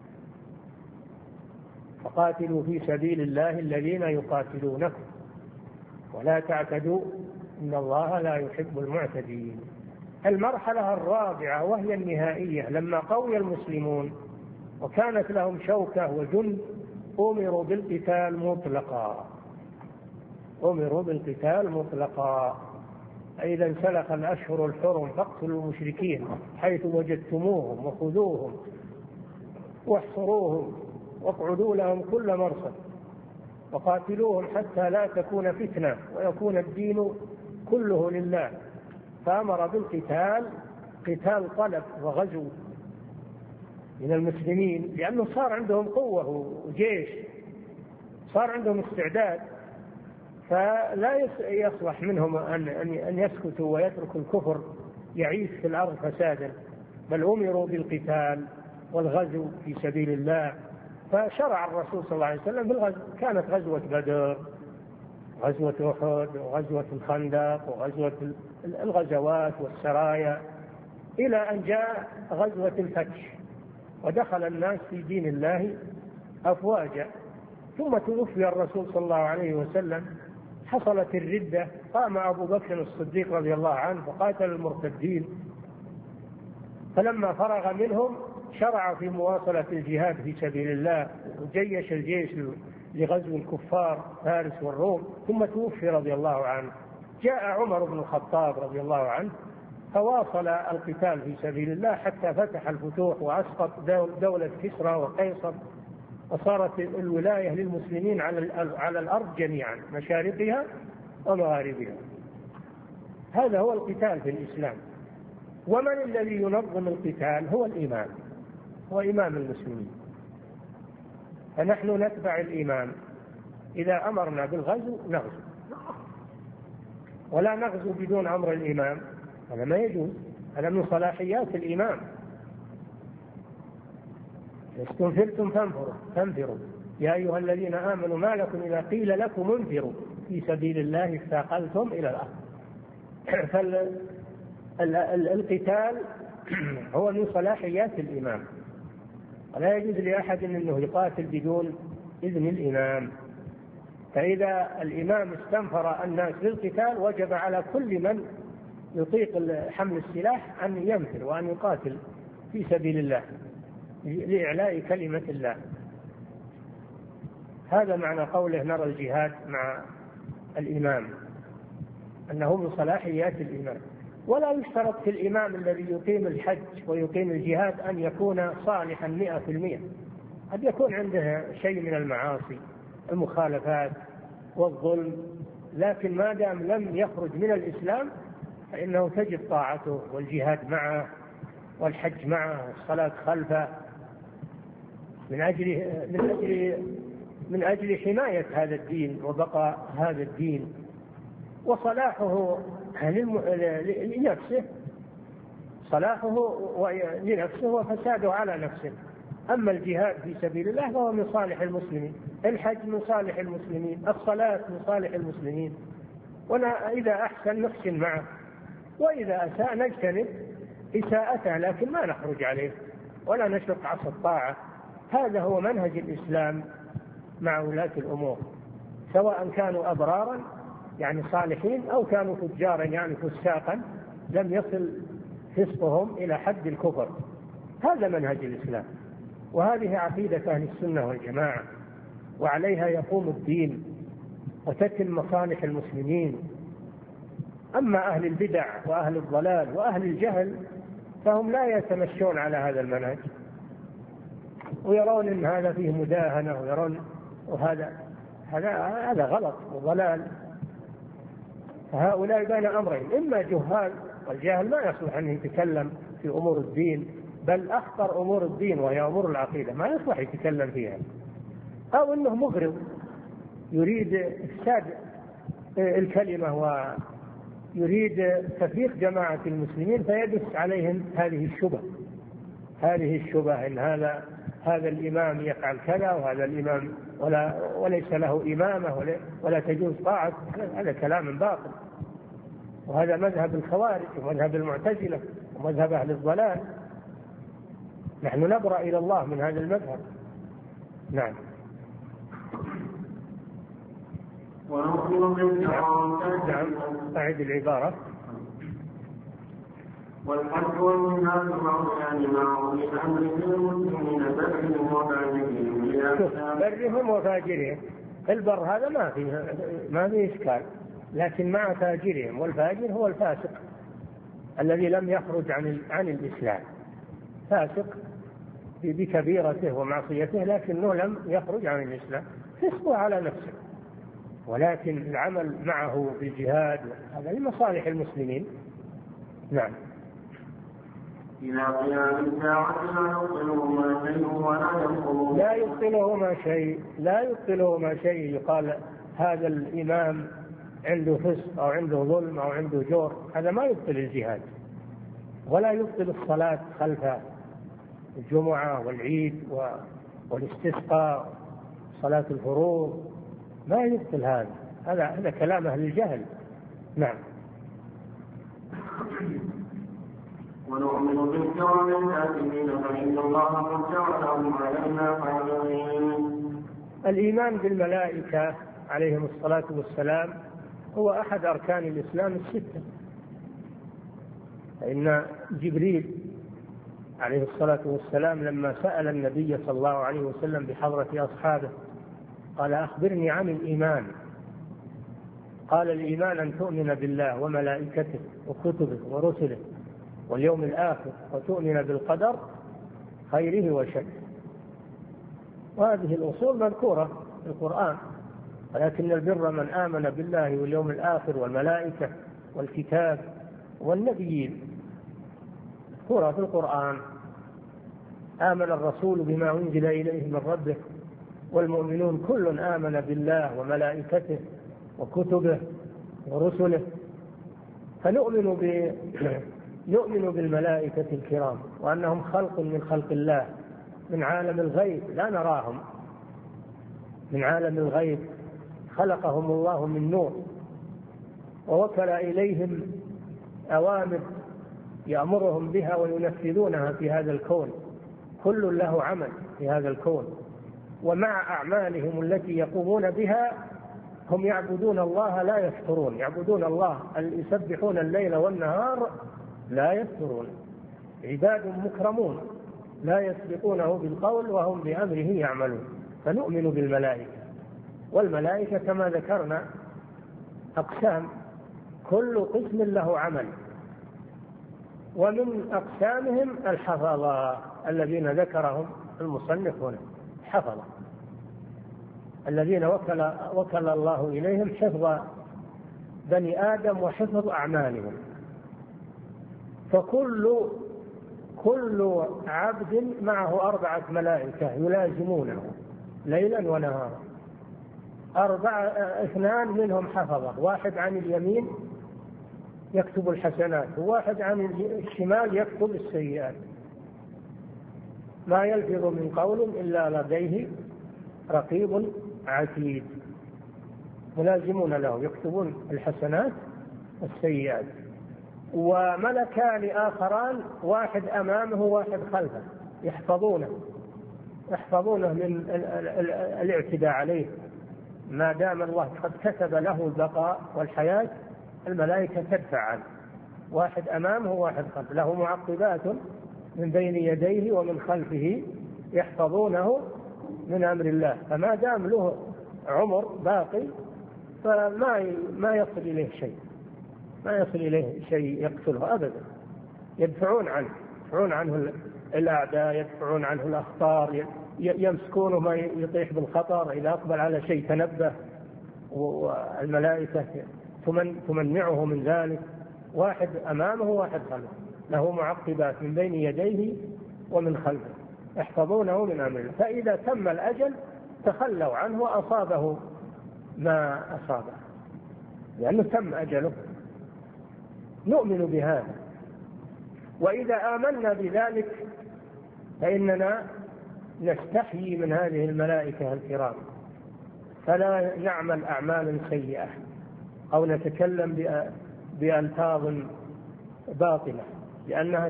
فقاتلوا في سبيل الله الذين يقاتلونكم ولا تعتدوا إن الله لا يحب المعتدين. المرحلة الرابعة وهي النهائية لما قوي المسلمون وكانت لهم شوكة وجند أمروا بالقتال مطلقا. أمروا بالقتال مطلقا. إذا انسلخ الأشهر الحرم فاقتلوا المشركين حيث وجدتموهم وخذوهم واحصروهم واقعدوا لهم كل مرصد وقاتلوهم حتى لا تكون فتنة ويكون الدين كله لله. فأمر بالقتال قتال طلب وغزو من المسلمين، لأنه صار عندهم قوة وجيش، صار عندهم استعداد، فلا يصلح منهم أن يسكتوا ويتركوا الكفر يعيش في الأرض فسادا، بل أمروا بالقتال والغزو في سبيل الله. فشرع الرسول صلى الله عليه وسلم بالغزو. كانت غزوة بدر، غزوة أحد، وغزوة الخندق، وغزوة الغزوات والسرايا، إلى أن جاء غزوة الفتح ودخل الناس في دين الله أفواجا. ثم توفي الرسول صلى الله عليه وسلم، حصلت الردة، قام أبو بكر الصديق رضي الله عنه فقاتل المرتدين، فلما فرغ منهم شرع في مواصلة الجهاد في سبيل الله وجيش الجيش لغزو الكفار فارس والروم. ثم توفي رضي الله عنه. جاء عمر بن الخطاب رضي الله عنه فواصل القتال في سبيل الله حتى فتح الفتوح وأسقط دولة كسرى وقيصر، وصارت الولاية للمسلمين على الأرض جميعا مشارقها ومغاربها. هذا هو القتال في الإسلام. ومن الذي ينظم القتال؟ هو الإمام، هو إمام المسلمين. فنحن نتبع الإمام، إذا أمرنا بالغزو نغزو، ولا نغزو بدون أمر الإمام، هذا ما يجوز، هذا من صلاحيات الإمام. استنفرتم فانفروا يا أيها الذين آمنوا ما لكم إذا قيل لكم انفروا في سبيل الله اثاقلتم إلى الأرض. فالقتال هو من صلاحيات الإمام، ولا يجوز لأحد أنه يقاتل بدون إذن الإمام. فإذا الإمام استنفر الناس للقتال وجب على كل من يطيق حمل السلاح أن ينفر وأن يقاتل في سبيل الله لإعلاء كلمة الله. هذا معنى قوله نرى الجهاد مع الإمام، أنه من صلاحيات الإمام. ولا يشترط في الإمام الذي يقيم الحج ويقيم الجهاد أن يكون صالحا 100%، قد يكون عنده شيء من المعاصي المخالفات والظلم، لكن ما دام لم يخرج من الإسلام فإنه تجب طاعته والجهاد معه والحج معه والصلاة خلفه من أجل حماية هذا الدين وبقاء هذا الدين وصلاحه لنفسه، صلاحه لنفسه وفساده على نفسه. أما الجهاد في سبيل الله فهو من صالح المسلمين، الحج من صالح المسلمين، الصلاة من صالح المسلمين، وإذا أحسن نحسن معه، وإذا أساء نجتنب إساءته، لكن ما نخرج عليه ولا نشق عصا الطاعة. هذا هو منهج الإسلام مع ولاة الأمور، سواء كانوا أبرارا يعني صالحين أو كانوا فجارا يعني فساقا لم يصل فسقهم إلى حد الكفر. هذا منهج الإسلام، وهذه عقيدة أهل السنة والجماعة، وعليها يقوم الدين وتتم مصالح المسلمين. أما أهل البدع وأهل الضلال وأهل الجهل فهم لا يتمشون على هذا المنهج، ويرون أن هذا فيه مداهنة، ويرون هذا غلط وضلال. فهؤلاء بين أمرين: إما جهال، والجاهل ما يصلح أن يتكلم في أمور الدين، بل أخطر أمور الدين وهي أمور العقيدة ما يصلح يتكلم فيها، أو أنه مغرض يريد إفساد الكلمة ويريد تفريق جماعة المسلمين فيدس عليهم هذه الشبهة إن هذا الإمام يفعل كذا وهذا الإمام وليس له إمامة ولا تجوز طاعة. هذا كلام باطل، وهذا مذهب الخوارج ومذهب المعتزلة ومذهب أهل الضلال. نحن نبرأ إلى الله من هذا المذهب. نعم. نعم، أعد العبارة. والحج والجهاد معروفان مع أولي الأمر من المسلمين برهم وفاجرهم. البر هذا ما فيه إشكال، لكن مع فاجرهم، والفاجر هو الفاسق الذي لم يخرج عن الإسلام، فاسق بكبيرته ومعصيته لكنه لم يخرج عن الإسلام، فسقه على نفسه، ولكن العمل معه بالجهاد هذا لمصالح المسلمين. نعم. إلى قيام الساعة لا يبطله ما شيء يقال هذا الإمام عنده فسق أو عنده ظلم أو عنده جور، هذا ما يبطل الجهاد، ولا يبطل الصلاة خلف الجمعة والعيد والاستسقاء صلاة الفروض، ما يبطل هذا كلام أهل الجهل. نعم. ونؤمن بالكرام الكاتبين فإن الله قد جعلهم علينا حاضرين. الإيمان بالملائكة عليهم الصلاة والسلام هو أحد أركان الإسلام الستة، فإن جبريل عليه الصلاة والسلام لما سأل النبي صلى الله عليه وسلم بحضرة أصحابه قال: أخبرني عن الإيمان. قال: الإيمان أن تؤمن بالله وملائكته وكتبه ورسله واليوم الآخر وتؤمن بالقدر خيره وشره. وهذه الأصول مذكورة في القرآن، ولكن البر من آمن بالله واليوم الآخر والملائكة والكتاب والنبيين، مذكورة في القرآن. آمن الرسول بما أنزل إليه من ربه والمؤمنون كل آمن بالله وملائكته وكتبه ورسله. فنؤمن بالملائكة الكرام وأنهم خلق من خلق الله من عالم الغيب لا نراهم، من عالم الغيب خلقهم الله من نور ووكل إليهم أوامر يأمرهم بها وينفذونها في هذا الكون، كل له عمل في هذا الكون، ومع أعمالهم التي يقومون بها هم يعبدون الله لا يفترون، يعبدون الله يسبحون الليل والنهار لا يفترون، عباد مكرمون لا يسبقونه بالقول وهم بأمره يعملون. فنؤمن بالملائكة، والملائكة كما ذكرنا أقسام، كل قسم له عمل، ومن أقسامهم الحفظة الذين ذكرهم المصنف هنا، حفظة، الذين وكل الله إليهم حفظ بني آدم وحفظ أعمالهم. فكل عبد معه 4 ملائكة يلازمونه ليلا ونهارا، 2 منهم حفظة، 1 عن اليمين يكتب الحسنات، و1 عن الشمال يكتب السيئات. ما يلفظ من قول إلا لديه رقيب عتيد، ملازمون له يكتبون الحسنات والسيئات. وملكان آخران، 1 أمامه و1 خلفه، يحفظونه من الاعتداء عليه. ما دام الله قد كتب له البقاء والحياة، الملائكة تدفع عنه، 1 أمامه و1 خلفه، له معقبات من بين يديه ومن خلفه يحفظونه من أمر الله. فما دام له عمر باقي فما يصل إليه شيء يقتله أبدا. يدفعون عنه الأعداء، يدفعون عنه الأخطار، يمسكونه ما يطيح بالخطر. إذا أقبل على شيء تنبه، والملائكة تمنعه من ذلك. 1 أمامه و1 خلفه، له معقبات من بين يديه ومن خلفه يحفظونه من أمر الله. فإذا تم الأجل تخلوا عنه وأصابه ما أصابه، لأنه تم أجله. نؤمن بهذا، وإذا آمنا بذلك فإننا نستحيي من هذه الملائكة الكرام، فلا نعمل أعمالا سيئة أو نتكلم بألفاظ باطلة، لأنها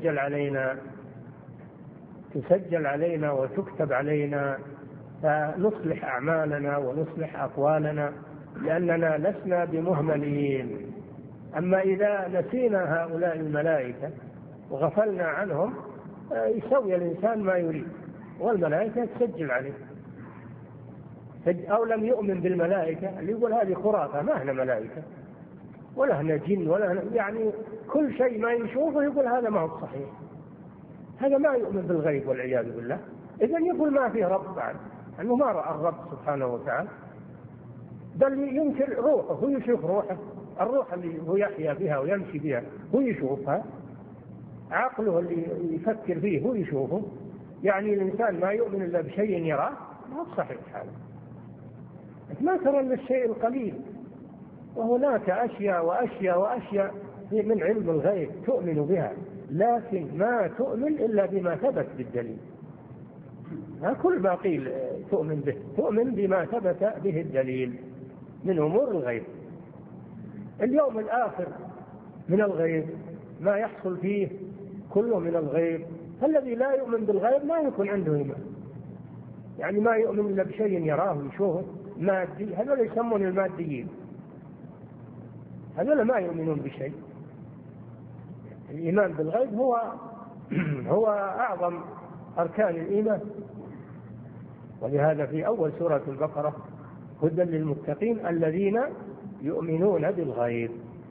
تسجل علينا وتكتب علينا، فنصلح أعمالنا ونصلح أقوالنا، لأننا لسنا بمهملين. أما إذا نسينا هؤلاء الملائكة وغفلنا عنهم يسوي الإنسان ما يريد، والملائكة تسجل عليه. أو لم يؤمن بالملائكة، اللي يقول هذه خرافة، ما احنا ملائكة ولا احنا جن يعني كل شيء ما يشوفه يقول هذا ما هو صحيح، هذا ما يؤمن بالغيب والعياذ بالله. إذن يقول ما فيه رب بعد، أنه ما رأى الرب سبحانه وتعالى، بل ينكر روحه، هو يشوف روحه، الروح اللي هو يحيا بها ويمشي بها هو يشوفها، عقله اللي يفكر فيه هو يشوفه. يعني الإنسان ما يؤمن إلا بشيء يراه، ما صحيح هذا. ما ترى إلا الشيء القليل، وهناك أشياء وأشياء من علم الغيب تؤمن بها، لكن ما تؤمن إلا بما ثبت بالدليل. كل ما قيل تؤمن به، تؤمن بما ثبت به الدليل من أمور الغيب. اليوم الآخر من الغيب، ما يحصل فيه كله من الغيب. فالذي لا يؤمن بالغيب ما يكون عنده إيمان، يعني ما يؤمن إلا بشيء يراه ويشوفه مادي. هذول يسمون الماديين، هذول ما يؤمنون بشيء. الإيمان بالغيب هو أعظم أركان الإيمان. ولهذا في أول سورة البقرة هدى للمتقين الذين يؤمنون بالغيب.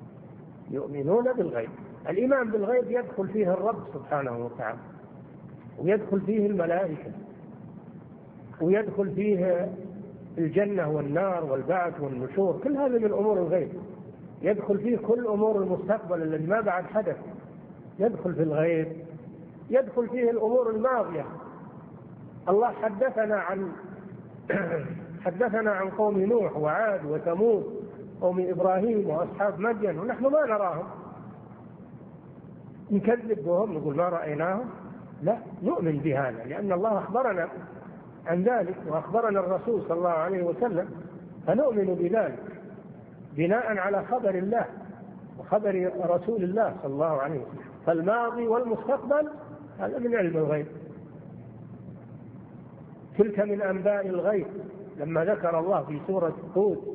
الإيمان بالغيب يدخل فيه الرب سبحانه وتعالى، ويدخل فيه الملائكة، ويدخل فيه الجنة والنار والبعث والنشور، كل هذا من أمور الغيب. يدخل فيه كل أمور المستقبل الذي ما بعد حدث، يدخل في الغيب. يدخل فيه الأمور الماضية. الله حدثنا عن قوم نوح وعاد وثمود، قوم إبراهيم وأصحاب مدين، ونحن ما نراهم، نكذب بهم نقول ما رأيناهم؟ لا، نؤمن بهذا، لأن الله أخبرنا عن ذلك وأخبرنا الرسول صلى الله عليه وسلم، فنؤمن بذلك بناء على خبر الله وخبر رسول الله صلى الله عليه وسلم. فالماضي والمستقبل هذا من علم الغيب. تلك من أنباء الغيب، لما ذكر الله في سورة هود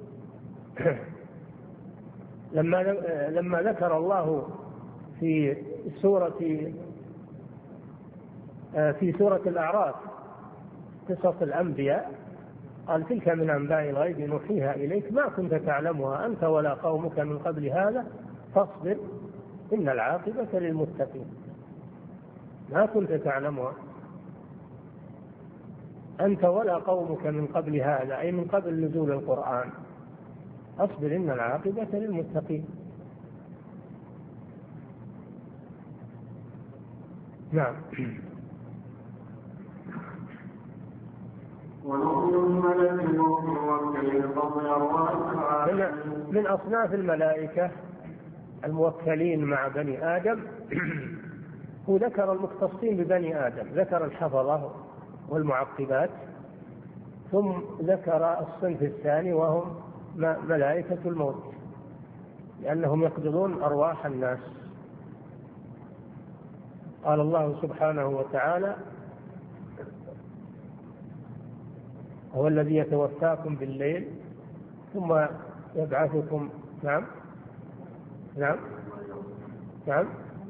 لما ذكر الله في سورة الأعراف قصص الأنبياء، قال تلك من أنباء الغيب نوحيها إليك ما كنت تعلمها أنت ولا قومك من قبل هذا فاصبر إن العاقبة للمتقين. ما كنت تعلمها. أنت ولا قومك من قبل هذا، أي من قبل نزول القرآن. أصبر إن العاقبة للمتقين. نعم. من أصناف الملائكة الموكلين مع بني آدم هو ذكر المختصين ببني آدم، ذكر الحفظة والمعقبات، ثم ذكر الصنف الثاني وهم ملائكة الموت، لأنهم يقبضون أرواح الناس. قال الله سبحانه وتعالى: هو الذي يتوفاكم بالليل ثم يبعثكم. نعم نعم نعم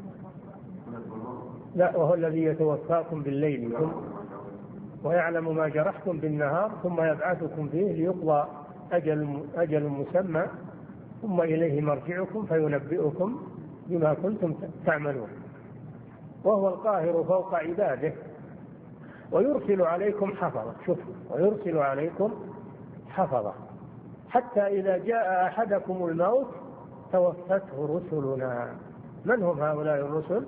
لا، وهو الذي يتوفاكم بالليل ويعلم ما جرحتم بالنهار ثم يبعثكم فيه ليقضى أجل مسمى ثم إليه مرجعكم فينبئكم بما كنتم تعملون، وهو القاهر فوق عباده ويرسل عليكم حفظة. شوفوا، ويرسل عليكم حفظة حتى إذا جاء أحدكم الموت توفته رسلنا. من هم هؤلاء الرسل؟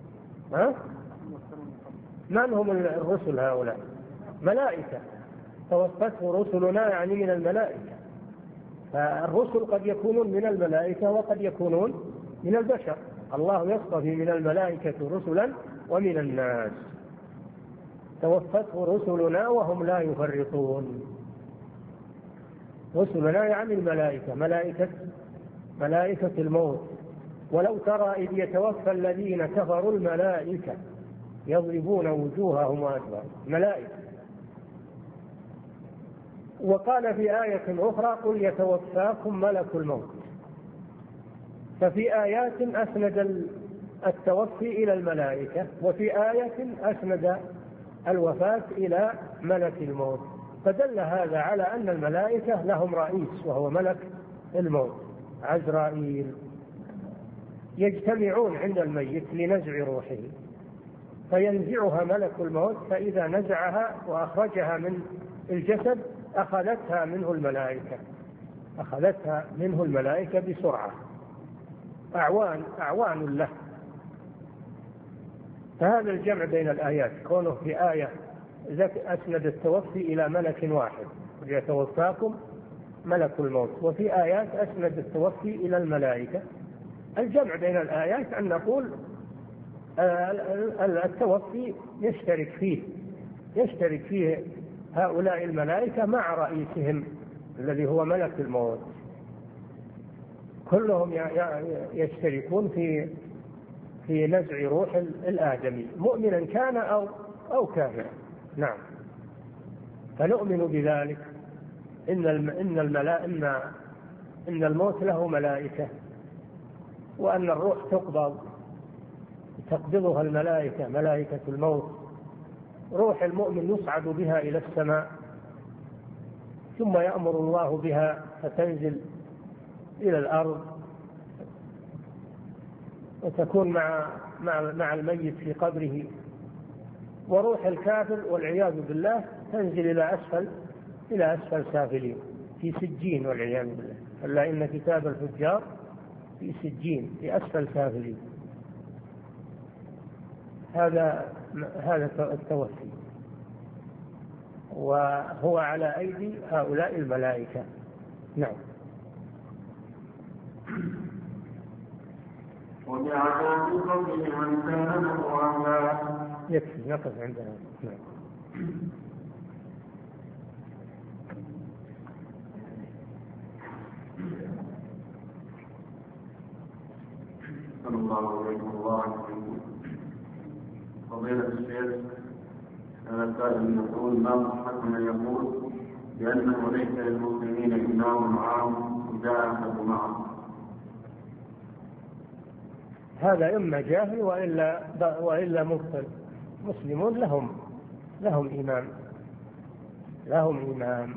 من هم الرسل هؤلاء؟ ملائكة. توفته رسلنا يعني من الملائكة. فالرسل قد يكونون من الملائكة وقد يكونون من البشر. الله يصطفي من الملائكة رسلا ومن الناس. توفته رسلنا وهم لا يفرطون. رسلنا يعني الملائكة، ملائكة الموت. ولو ترى إذ يتوفى الذين كفروا الملائكة يضربون وجوههم وأدبارهم، ملائكة. وقال في آية أخرى: قل يتوفاكم ملك الموت. ففي آيات أسند التوفي إلى الملائكة، وفي آية أسند الوفاة إلى ملك الموت. فدل هذا على أن الملائكة لهم رئيس وهو ملك الموت عزرائيل. يجتمعون عند الميت لنزع روحه فينزعها ملك الموت، فإذا نزعها وأخرجها من الجسد أخذتها منه الملائكة بسرعة، أعوان له. فهذا الجمع بين الآيات، كونه في آية أسند التوفي إلى ملك واحد يتوفاكم ملك الموت، وفي آيات أسند التوفي إلى الملائكة. الجمع بين الآيات أن نقول التوفي يشترك فيه هؤلاء الملائكة مع رئيسهم الذي هو ملك الموت. كلهم يشتركون في نزع روح الآدمي، مؤمنا كان أو كافرا. نعم. فنؤمن بذلك إن الموت له ملائكة، وأن الروح تقبضها الملائكة، ملائكة الموت. روح المؤمن يصعد بها إلى السماء ثم يأمر الله بها فتنزل إلى الأرض وتكون مع الميت في قبره. وروح الكافر والعياذ بالله تنزل إلى أسفل سافلين في سجين والعياذ بالله. ألا إن كتاب الفجار في سجين في أسفل سافلين. هذا التوفي، وهو على أيدي هؤلاء الملائكة. نعم. يكفي نقف عندنا. نعم. صلى الله عليه وسلم. فضيلة الشيخ، هذا السائل يقول: ما صحة من يقول بأنه ليس للمسلمين إمام عام إذا أخذوا معه؟ هذا إما جاهل وإلا مبطل. مسلمون لهم إمام.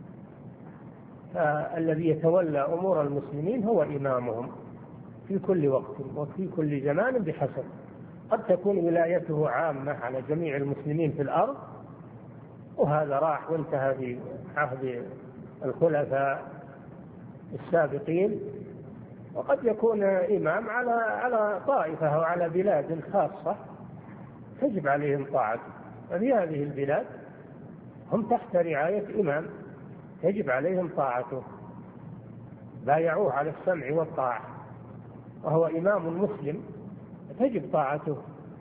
فالذي يتولى أمور المسلمين هو إمامهم في كل وقت وفي كل زمان بحسب. قد تكون ولايته عامة على جميع المسلمين في الأرض، وهذا راح وانتهى في عهد الخلفاء السابقين. وقد يكون إمام على طائفة أو على بلاد خاصة تجب عليهم طاعته، ففي هذه البلاد هم تحت رعاية إمام يجب عليهم طاعته، بايعوه على السمع والطاعة وهو إمام مسلم تجب طاعته،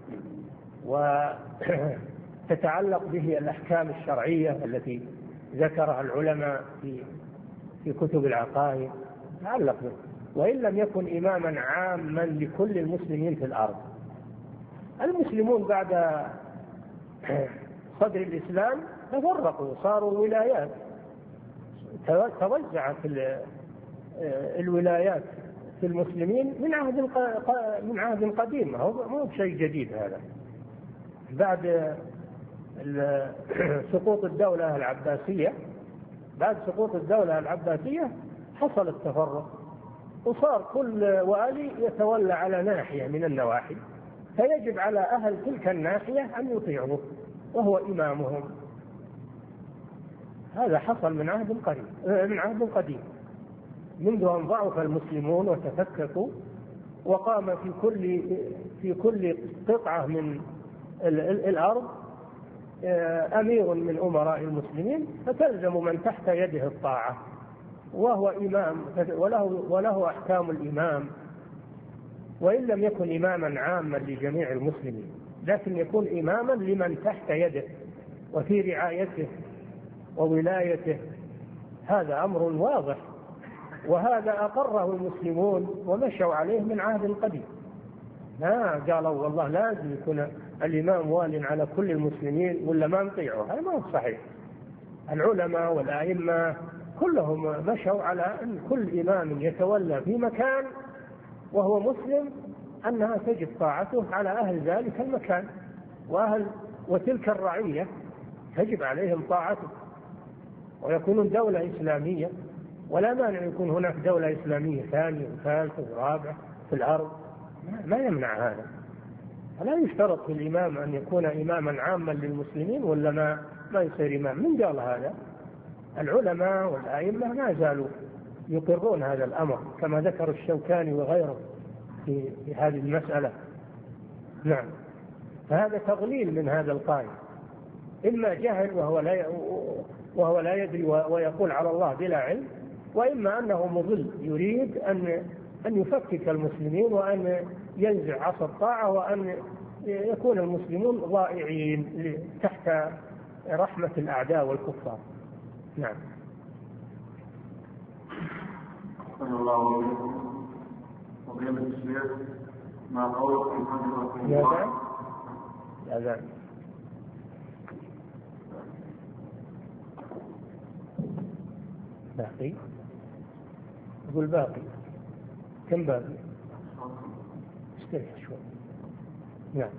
وتتعلق به الأحكام الشرعية التي ذكرها العلماء في كتب العقائد تعلق به. وإن لم يكن إماما عاما لكل المسلمين في الأرض. المسلمون بعد صدر الإسلام تفرقوا، صاروا ولايات، توزعت الولايات في المسلمين من عهد قديم، مو بشيء جديد هذا. بعد سقوط الدولة العباسية حصل التفرق، وصار كل والي يتولى على ناحية من النواحي، فيجب على أهل تلك الناحية أن يطيعوه وهو إمامهم. هذا حصل من عهد قديم منذ أن ضعف المسلمون وتفككوا، وقام في كل قطعة من الأرض أمير من أمراء المسلمين، فتلزم من تحت يده الطاعة، وهو إمام وله أحكام الإمام، وإن لم يكن إماما عاما لجميع المسلمين، لكن يكون إماما لمن تحت يده وفي رعايته وولايته. هذا أمر واضح، وهذا أقره المسلمون ومشوا عليه من عهد قديم. لا قالوا والله لازم يكون الإمام وال على كل المسلمين ولا ما نطيعه، هذا ما هو صحيح. العلماء والأئمة كلهم مشوا على أن كل إمام يتولى في مكان وهو مسلم أنها تجب طاعته على أهل ذلك المكان، وتلك الرعية تجب عليهم طاعته، ويكونون دولة إسلامية، ولا مانع يكون هناك دولة إسلامية ثانية وثالثة ورابعة في الأرض، ما يمنع هذا. لا يشترط في الإمام أن يكون إماما عاما للمسلمين ولا ما يصير إمام. من قال هذا؟ العلماء والأئمة ما زالوا يقرون هذا الأمر، كما ذكر الشوكاني وغيره في هذه المسألة. نعم، فهذا تضليل من هذا القائل، إما جهل وهو لا يدري ويقول على الله بلا علم، وإما أنه مضل يريد أن يفكك المسلمين وأن ينزع عصا الطاعة وأن يكون المسلمون ضائعين تحت رحمة الأعداء والكفار. نعم. صلى الله عليه وسلم. وقيمة الشيخ ما قولك في حجر الله. يا باقي، يقول باقي، كم باقي؟ استريح شوي. نعم.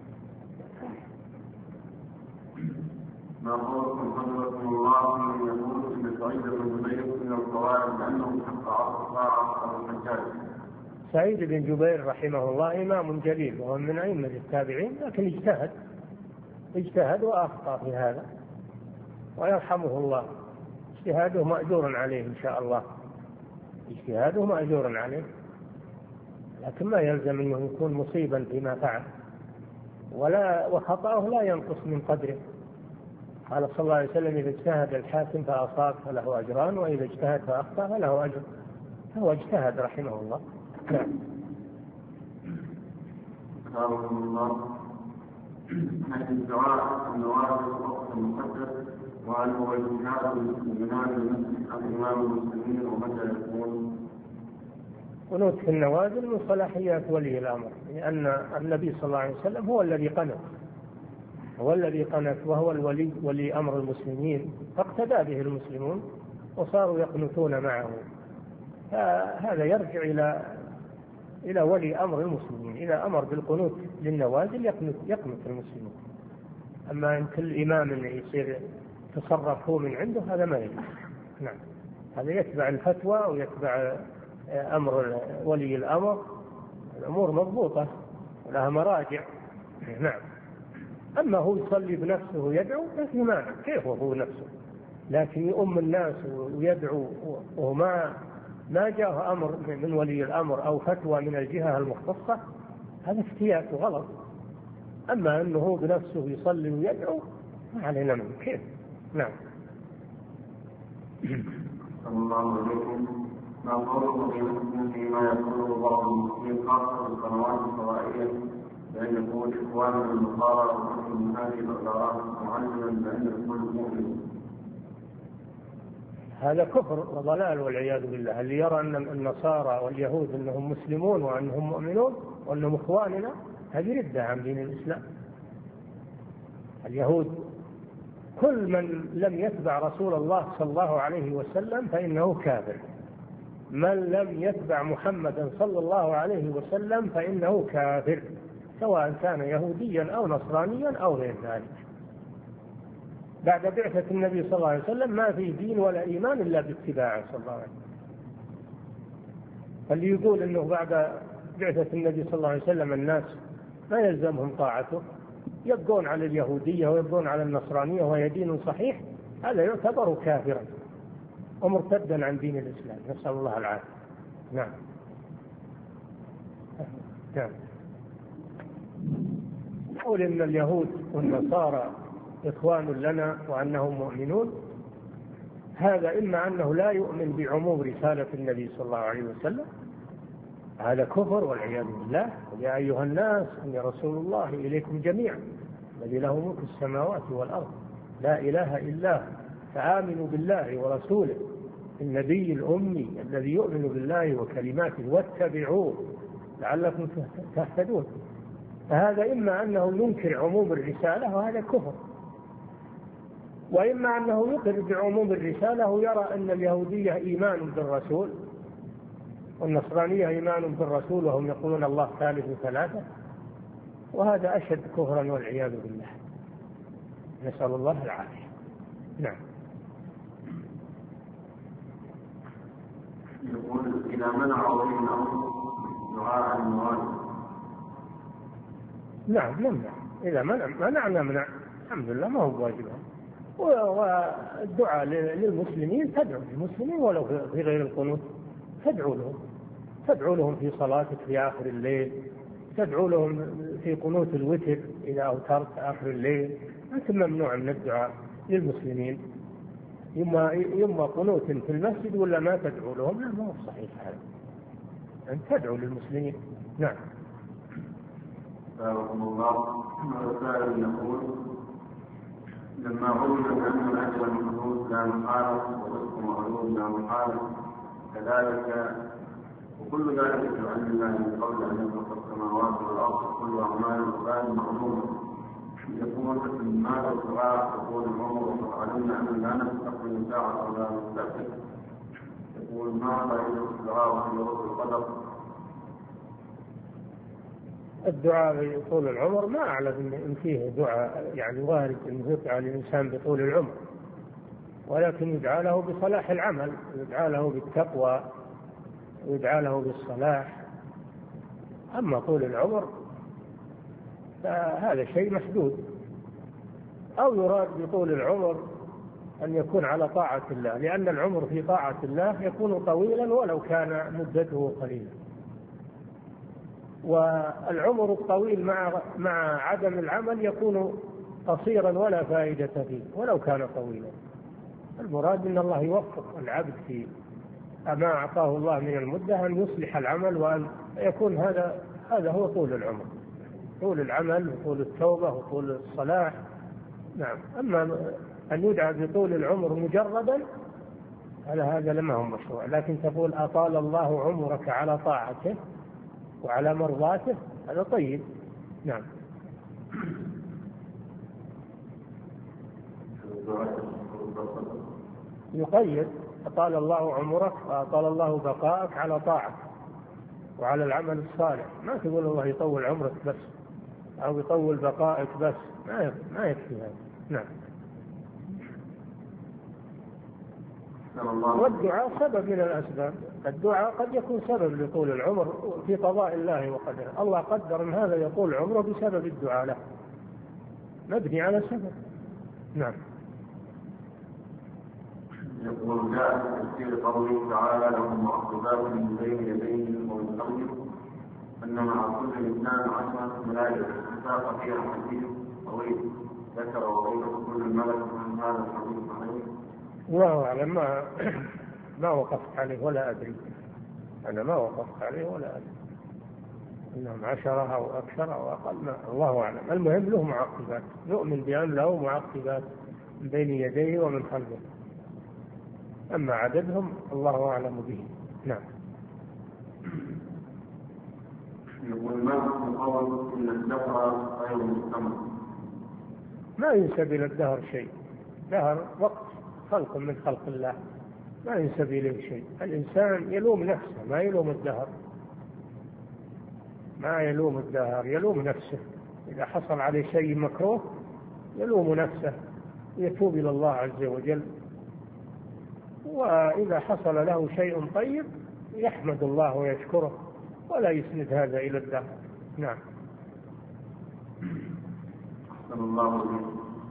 ما قولك في حجر الله يقول إن سعيد بن جبير من القواعد لأنه حق طاعة أو المجال. سعيد بن جبير رحمه الله إمام جليل وهو من أئمة التابعين، لكن اجتهد وأخطأ في هذا، ويرحمه الله. اجتهاده مأجور عليه إن شاء الله، اجتهاده مأجور عليه، لكن ما يلزم أنه يكون مصيبا فيما فعل، وخطأه لا ينقص من قدره. قال صلى الله عليه وسلم: إذا اجتهد الحاكم فأصاب فله أجران، وإذا اجتهد فأخطأ فله أجر. هو اجتهد رحمه الله. نعم. رحمه الله. حيث الزواج النوافل الوقت المقدس، وهل هو اجتهاد بناء المسجد عن إمام المسلمين، ومتى يكون؟ قنوت في النوازل من صلاحيات ولي الأمر، لأن النبي صلى الله عليه وسلم هو الذي قنت، وهو الولي ولي أمر المسلمين، فاقتدى به المسلمون وصاروا يقنتون معه. فهذا يرجع إلى ولي أمر المسلمين، إذا أمر بالقنوت للنوازل يقنت المسلمين. أما إن كل إمام يصير تصرف هو من عنده، هذا ما يجوز. نعم، هذا يتبع الفتوى ويتبع أمر ولي الأمر. الأمور مضبوطة ولها مراجع. نعم. أما هو يصلي بنفسه ويدعو ما في مانع، كيف هو نفسه، لكن يؤم الناس ويدعو وما جاء أمر من ولي الأمر أو فتوى من الجهة المختصة، هذا افتيات وغلط. أما أنه هو بنفسه يصلي ويدعو ما علينا منه، كيف؟ نعم. صلى الله عليكم. ما قوله بمسلم فيما يقوله بعض المسلمين خاصة بالقنوات الفضائية بأن يكون إخواننا النصارى وكل من هذه العبارات معلما بأن يكون مؤمن؟ هذا كفر وضلال والعياذ بالله. اللي يرى أن النصارى واليهود أنهم مسلمون وأنهم مؤمنون وأنهم إخواننا، هذه ردة عن دين الإسلام. اليهود كل من لم يتبع رسول الله صلى الله عليه وسلم فإنه كافر، من لم يتبع محمدا صلى الله عليه وسلم فإنه كافر، سواء كان يهوديا أو نصرانيا أو غير ذلك. بعد بعثة النبي صلى الله عليه وسلم ما في دين ولا إيمان إلا باتباعه صلى الله عليه وسلم. فاللي يقول أنه بعد بعثة النبي صلى الله عليه وسلم الناس ما يلزمهم طاعته، يبقون على اليهودية ويبقون على النصرانية وهي دين صحيح، هذا يعتبر كافرا ومرتدا عن دين الإسلام، نسأل الله العافية. نعم. نعم. نقول إن اليهود والنصارى إخوان لنا وأنهم مؤمنون، هذا إما أنه لا يؤمن بعموم رسالة النبي صلى الله عليه وسلم، هذا كفر والعياذ بالله. يا أيها الناس إني رسول الله إليكم جميعا الذي له ملك السماوات والأرض لا إله إلا هو فآمنوا بالله ورسوله النبي الأمي الذي يؤمن بالله وكلماته واتبعوه لعلكم تهتدون. فهذا إما أنه ينكر عموم الرسالة وهذا كفر، وإما أنه يقر بعموم الرسالة ويرى أن اليهودية إيمان بالرسول والنصرانية إيمان بالرسول وهم يقولون الله ثالث ثلاثة، وهذا أشد كفرا والعياذ بالله، نسأل الله العافية. نعم. يقول إذا منع ولي الأمر دعاء الموالي. نعم نمنع، إذا منع الحمد لله ما هو واجب. والدعاء للمسلمين، تدعو للمسلمين ولو في غير القنوت، تدعو لهم في صلاتك في آخر الليل، تدعو لهم في قنوت الوتر إذا أوترت آخر الليل، أنت ممنوع من الدعاء للمسلمين. يما قنوت في المسجد ولا ما تدعو لهم، لا ما هو صحيح هذا، أن تدعو للمسلمين. نعم. بارك الله. رسائل يقول لما علم أن الأجر المحدود لا محالة والرزق معلوم لا محالة كذلك وكل ذلك في علم الله من قبل أن يخلق السماوات والأرض كل أعمال العباد معلومة. يقول ماذا الدعاء تقول العمر وقد علمنا أن لا نستقبل ساعة ولا نستقبل. يقول ما فائدة الدعاء في وقت القدر؟ الدعاء بطول العمر ما أعلم إن فيه دعاء يعني وارد أن يدعى الإنسان بطول العمر، ولكن يدعى له بصلاح العمل، يدعى له بالتقوى، يدعى له بالصلاح. أما طول العمر فهذا شيء محدود. أو يراد بطول العمر أن يكون على طاعة الله، لأن العمر في طاعة الله يكون طويلا ولو كان مدته قليلة، والعمر الطويل مع عدم العمل يكون قصيرا ولا فائدة فيه ولو كان طويلا. المراد أن الله يوفق العبد في ما أعطاه الله من المدة أن يصلح العمل وأن يكون هذا هو طول العمر، طول العمل وطول التوبة وطول الصلاح. نعم. أما أن يدعى بطول العمر مجردا هذا لما هو مشروع، لكن تقول أطال الله عمرك على طاعته وعلى مرضاته، هذا طيب. نعم. يقيد أطال الله عمرك وأطال الله بقاءك على طاعة وعلى العمل الصالح، ما تقول الله يطول عمرك بس أو يطول بقائك بس، ما يكفي هذا. نعم. والدعاء سبب من الأسباب، الدعاء قد يكون سبب لطول العمر في قضاء الله وقدره، الله قدر أن هذا يطول عمره بسبب الدعاء له. مبني على سبب. نعم. يقول جاء في تفسير قوله تعالى لهم معقبات من بين يديه ومن خلفه أن مع كل إنسان 10 ملائكة ساق فيها حديث طويل ذكر وغيره كل ملك من هذا الحديث عليه. الله أعلم، ما وقفت عليه ولا أدري. أنا ما وقفت عليه ولا أدري إنهم 10 أو أكثر أو أقل، الله أعلم. المهم له معقبات، نؤمن بأن له معقبات من بين يديه ومن خلفه، أما عددهم الله أعلم به. نعم. يقول ما قول إن الدهر غير مستمر؟ ما ينسب إلى الدهر شيء، دهر وقت خلق من خلق الله، ما ينسب إليه شيء. الإنسان يلوم نفسه، ما يلوم الدهر، ما يلوم الدهر، يلوم نفسه. إذا حصل عليه شيء مكروه يلوم نفسه، يتوب إلى الله عز وجل. وإذا حصل له شيء طيب يحمد الله ويشكره، ولا يسند هذا إلى الدهر. نعم. أحسن الله إليك.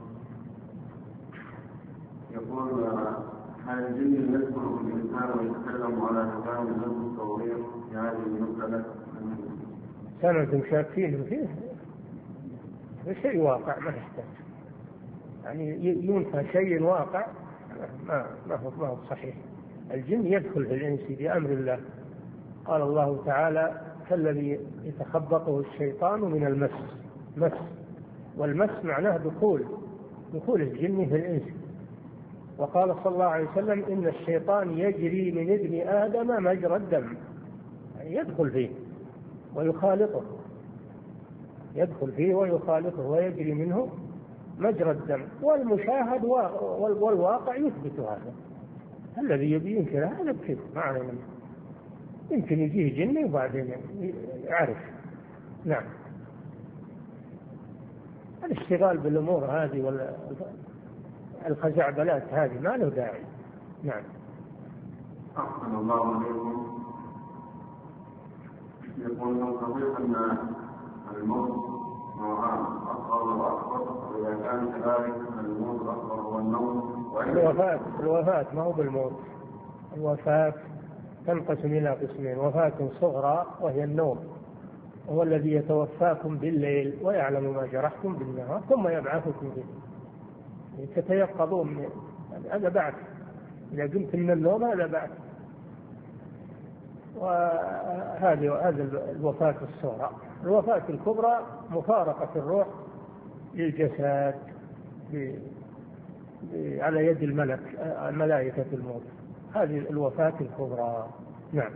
يقول هل الجن يدخل في الإنسان ويتكلم على لسان النفس التوريق في هذه المسألة؟ سنة شاكين فيه شيء واقع، ما يحتاج يعني ينفى شيء واقع، ما هو صحيح. الجن يدخل في الإنس بأمر الله. قال الله تعالى كالذي يتخبطه الشيطان من المس، مس، والمس معناه دخول الجن في الإنس. وقال صلى الله عليه وسلم إن الشيطان يجري من ابن آدم مجرى الدم، يعني يدخل فيه ويخالطه، يدخل فيه ويخالطه ويجري منه مجرى الدم. والمشاهد والواقع يثبت هذا. الذي يبي ينكر هذا بكذب، ما علينا، يمكن يجيه جني وبعدين يعرف. نعم. الاشتغال بالأمور هذه والخزعبلات هذه ما له داعي. نعم. أحسن الله عليكم. يقول لو صديق أن الموت نوعان، أصغر وأكبر، وإذا كان كذلك الموت الأصغر هو النوم. الوفاة ما هو بالموت. الوفاة تنقسم إلى قسمين: وفاة صغرى وهي النوم، هو الذي يتوفاكم بالليل ويعلم ما جرحتم بالنهار ثم يبعثكم فيه، تتيقظون. هذا بعث، إذا قمت من النوم هذا بعث. وهذه الوفاة الصغرى. الوفاة الكبرى مفارقة الروح للجسد على يد ملائكة الموت، هذه الوفاة الكبرى. نعم.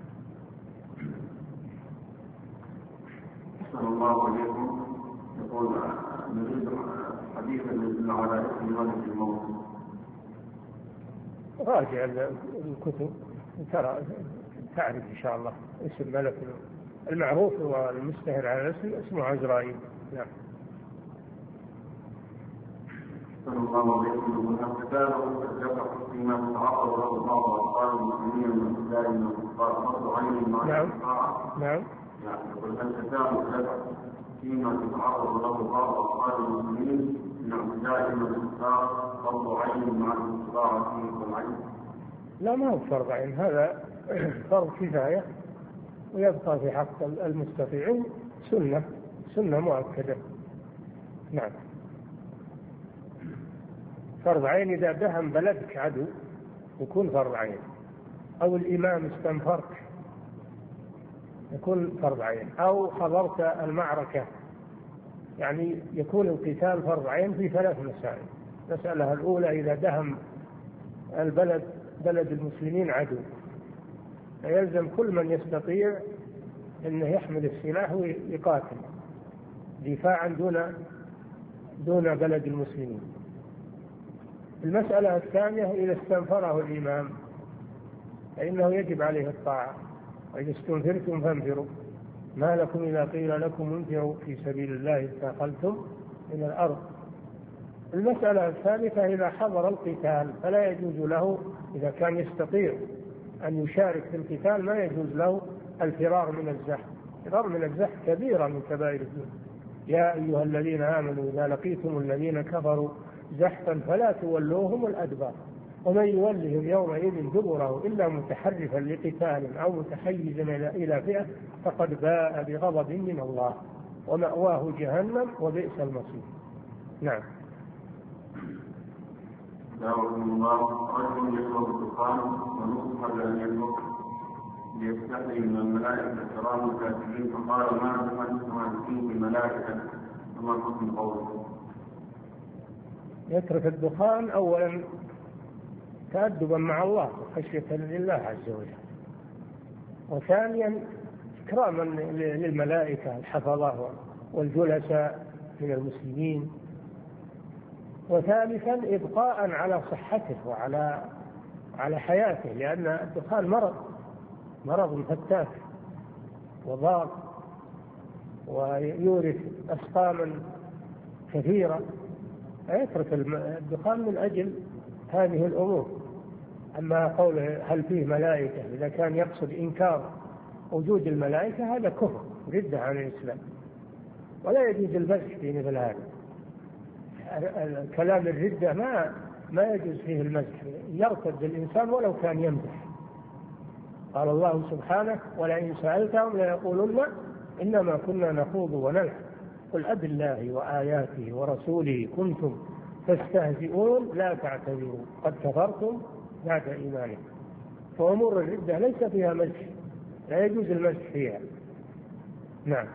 أحسن الله عليكم. يقول نريد حديثا يدل على اسم ملك الموت. راجع الكتب ترى تعرف إن شاء الله اسم ملك المعروف والمستهر على الاسم اسمه عزرائيل. نعم. صلى الله عليه وسلم. الكتاب ذكر فيما تعرض له بعض أطفال المسلمين من الكتاب من الكفار فرض عين مع الكفار. نعم. يقول الكتاب ذكر فيما تتعرض له بعض أطفال المسلمين من الكتاب من الكفار فرض عين مع الاستطاعة والعين. لا، ما هو فرض عين، هذا فرض كفاية، ويبقى في حق المستطيعين سنة مؤكدة. نعم. فرض عين إذا دهم بلدك عدو يكون فرض عين، أو الإمام استنفرك يكون فرض عين، أو حضرت المعركة، يعني يكون القتال فرض عين في 3 مسائل. المسألة الأولى إذا دهم بلد المسلمين عدو، فيلزم كل من يستطيع أنه يحمل السلاح ويقاتل دفاعا دون بلد المسلمين. المسألة الثانية إذا استنفره الإمام فإنه يجب عليه الطاعة: وإذا استنفرتم فانفروا، ما لكم إذا قيل لكم انفروا في سبيل الله اثاقلتم إلى الأرض. المسألة الثالثة إذا حضر القتال فلا يجوز له، إذا كان يستطيع أن يشارك في القتال ما يجوز له الفرار من الزحف. الفرار من الزحف كبيرة من كبائر الذنوب، يا أيها الذين آمنوا إذا لقيتم الذين كفروا زحفا فلا تولوهم الأدبار ومن يولهم يومئذ دبره إلا متحرفا لقتال أو متحيزا إلى فئة فقد باء بغضب من الله ومأواه جهنم وبئس المصير. نعم. دعوة الله رجل يشرب الدخان ونصح لأن يترك ليستحي من الملائكة الكرام الكاتبين فقال ما تحدث فيه الملائكة وما حكم قوله؟ يترك الدخان أولا تأدبا مع الله وخشية لله عز وجل، وثانيا إكراما للملائكة الحفظة والجلساء من المسلمين، وثالثا إبقاء على صحته وعلى حياته، لأن الدخان مرض فتاك وضار ويورث أسقاما كثيرة، فيترك الدخان من أجل هذه الأمور. أما قوله هل فيه ملائكة إذا كان يقصد إنكار وجود الملائكة هذا كفر ردة عن الإسلام، ولا يجوز المزح في مثل هذا. كلام الردة ما يجوز فيه المزح، يرتد الإنسان ولو كان يمزح. قال الله سبحانه ولئن سألتهم ليقولن إنما كنا نخوض ونلعب قل أب الله وآياته ورسوله كنتم تستهزئون لا تعتذروا قد كفرتم بعد إيمانكم. فأمور الردة ليس فيها مزح، لا يجوز المزح فيها. نعم.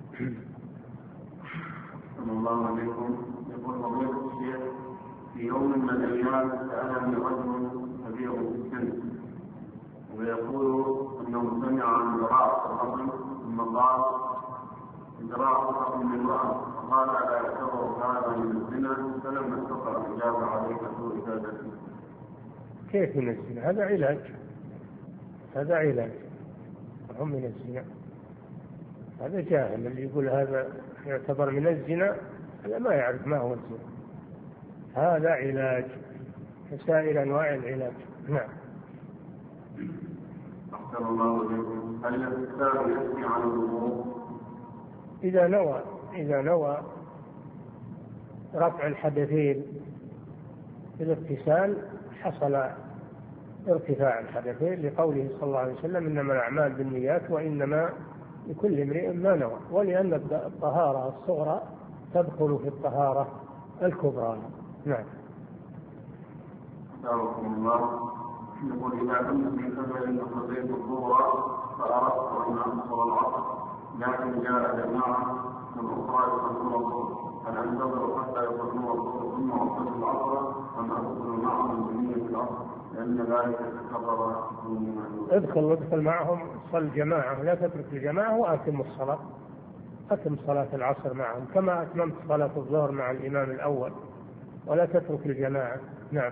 الله عليكم. يقول فضيلة الشيخ في يوم من الأيام سألني رجل كبير في السن ويقول أنه سمع عن زراعة الرجل ثم قال زراعة الرجل من امرأة فقال لا يعتبر هذا من الزنا فلم يستطع الإجابة عليه سوء إجابته. كيف من الزنا؟ هذا علاج هم من الزنا. هذا جاهل اللي يقول هذا يعتبر من الزنا، هذا ما يعرف ما هو الزنا. هذا علاج كسائر أنواع العلاج. نعم. أحسن الله إليكم. هل الاغتسال يكفي عن الوضوء؟ إذا نوى رفع الحدثين بالاغتسال حصل ارتفاع الحدثين، لقوله صلى الله عليه وسلم إنما الأعمال بالنيات وإنما لكل امرئ ما نوى، ولأن الطهارة الصغرى تدخل في الطهارة الكبرى. نعم. أسألكم الله. يقول إذا كنت في سفر فصليت الظهر فأردت أن أنصر العصر لكن جاء جماعة من أخرى يصلون الظهر هل أنتظر حتى يصلون الظهر ثم أصلي العصر أم أدخل معهم بنية العصر لأن ذلك تكرر؟ ادخل معهم صل جماعة، لا تترك الجماعة وأتم الصلاة، أتم صلاة العصر معهم كما أتممت صلاة الظهر مع الإمام الأول، ولا تترك الجماعة. نعم.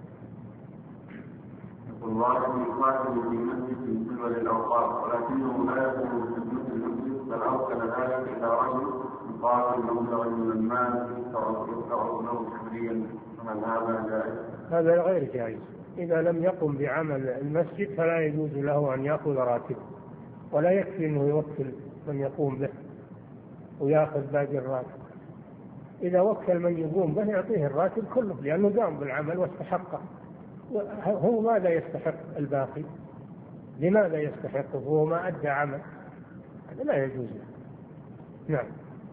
الله يقاتل في مسجد من قبل الأوقاف ولكنه لا يكون في سجود المسجد بل أوكل ذلك إلى رجل يقاتل مبلغا من المال يذكر له شهريا فهل هذا جائز؟ هذا غير جائز. إذا لم يقم بعمل المسجد فلا يجوز له أن يأخذ راتب، ولا يكفي أنه يوكل من يقوم به ويأخذ باقي الراتب. إذا وكل من يقوم به يعطيه الراتب كله لأنه قام بالعمل واستحقه. هو ماذا يستحق الباقي؟ لماذا يستحقه؟ هو ما أدى عمل، هذا لا يجوز له. نعم.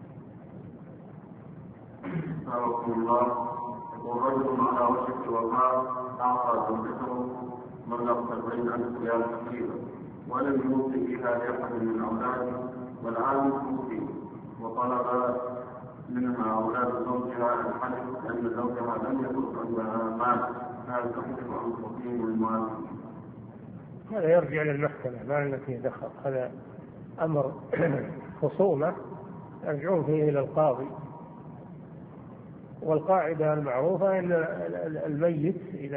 أسألكم الله. ورجل على وشك الوفاة أعطى زوجته مبلغ 70,000 ريال كثيرة ولم يوصي بها لأحد من أولاده والآن توفي وطلب منها أولاد زوجها الحلف لأن زوجها لم يكن عندها مال هذا تحدث عن تقييم المال. هذا يرجع للمحكمة ما لنا فيه دخل، هذا أمر خصومة يرجعون فيه إلى القاضي. والقاعدة المعروفة أن الميت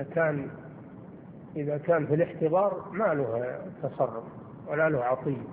إذا كان في الاحتضار ما له تصرف ولا له